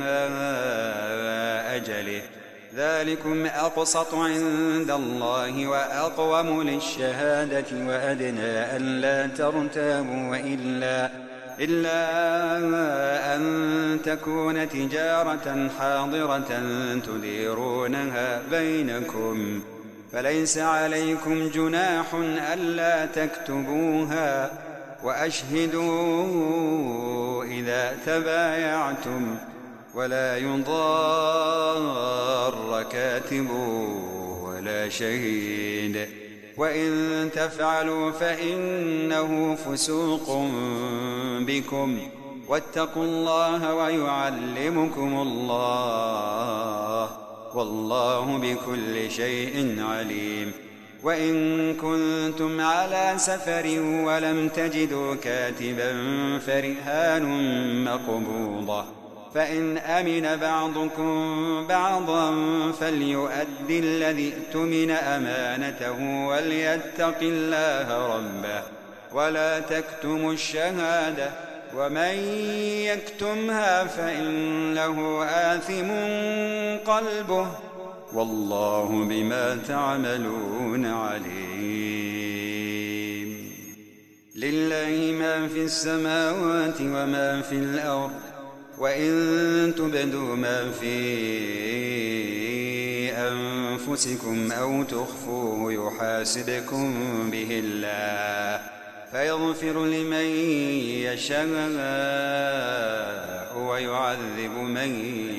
أجله ذلكم أقسط عند الله وأقوم للشهادة وأدنى ألا ترتابوا إلا أن تكون تجارة حاضرة تديرونها بينكم فليس عليكم جناح ألا تكتبوها وأشهدوا إذا تبايعتم ولا يضار كاتب ولا شهيد وإن تفعلوا فإنه فسوق بكم واتقوا الله ويعلمكم الله والله بكل شيء عليم. وإن كنتم على سفر ولم تجدوا كاتبا فرهان مقبوضة فإن أمن بعضكم بعضا فليؤدي الذي اؤتمن أمانته وليتق الله ربه ولا تكتموا الشهادة ومن يكتمها فإنه آثم قلبه والله بما تعملون عليم. لله ما في السماوات وما في الأرض وإن تبدوا ما في أنفسكم أو تخفوه يحاسبكم به الله فيغفر لمن يشاء ويعذب من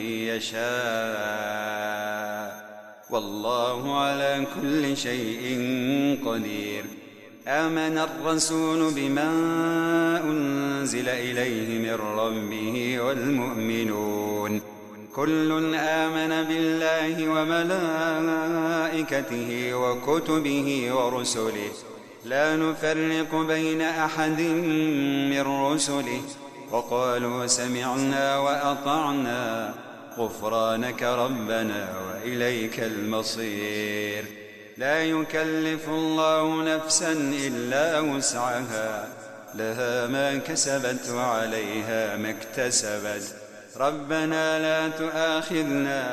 يشاء والله على كل شيء قدير. آمن الرسول بما أنزل إليه من ربه والمؤمنون كل آمن بالله وملائكته وكتبه ورسله لا نفرق بين أحد من رسله وقالوا سمعنا وأطعنا غفرانك ربنا وإليك المصير. لا يكلف الله نفسا إلا وسعها لها ما كسبت وعليها ما اكتسبت ربنا لا تؤاخذنا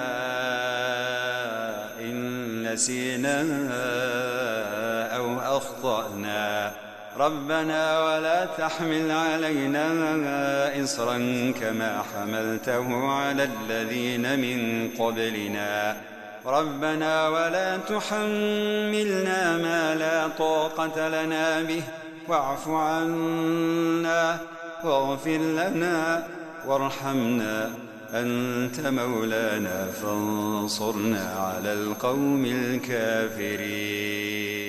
إن نسينا أو أخطأنا ربنا ولا تحمل علينا إصرا كما حملته على الذين من قبلنا ربنا ولا تحملنا ما لا طاقة لنا به واعف عنا واغفر لنا وارحمنا أنت مولانا فانصرنا على القوم الكافرين.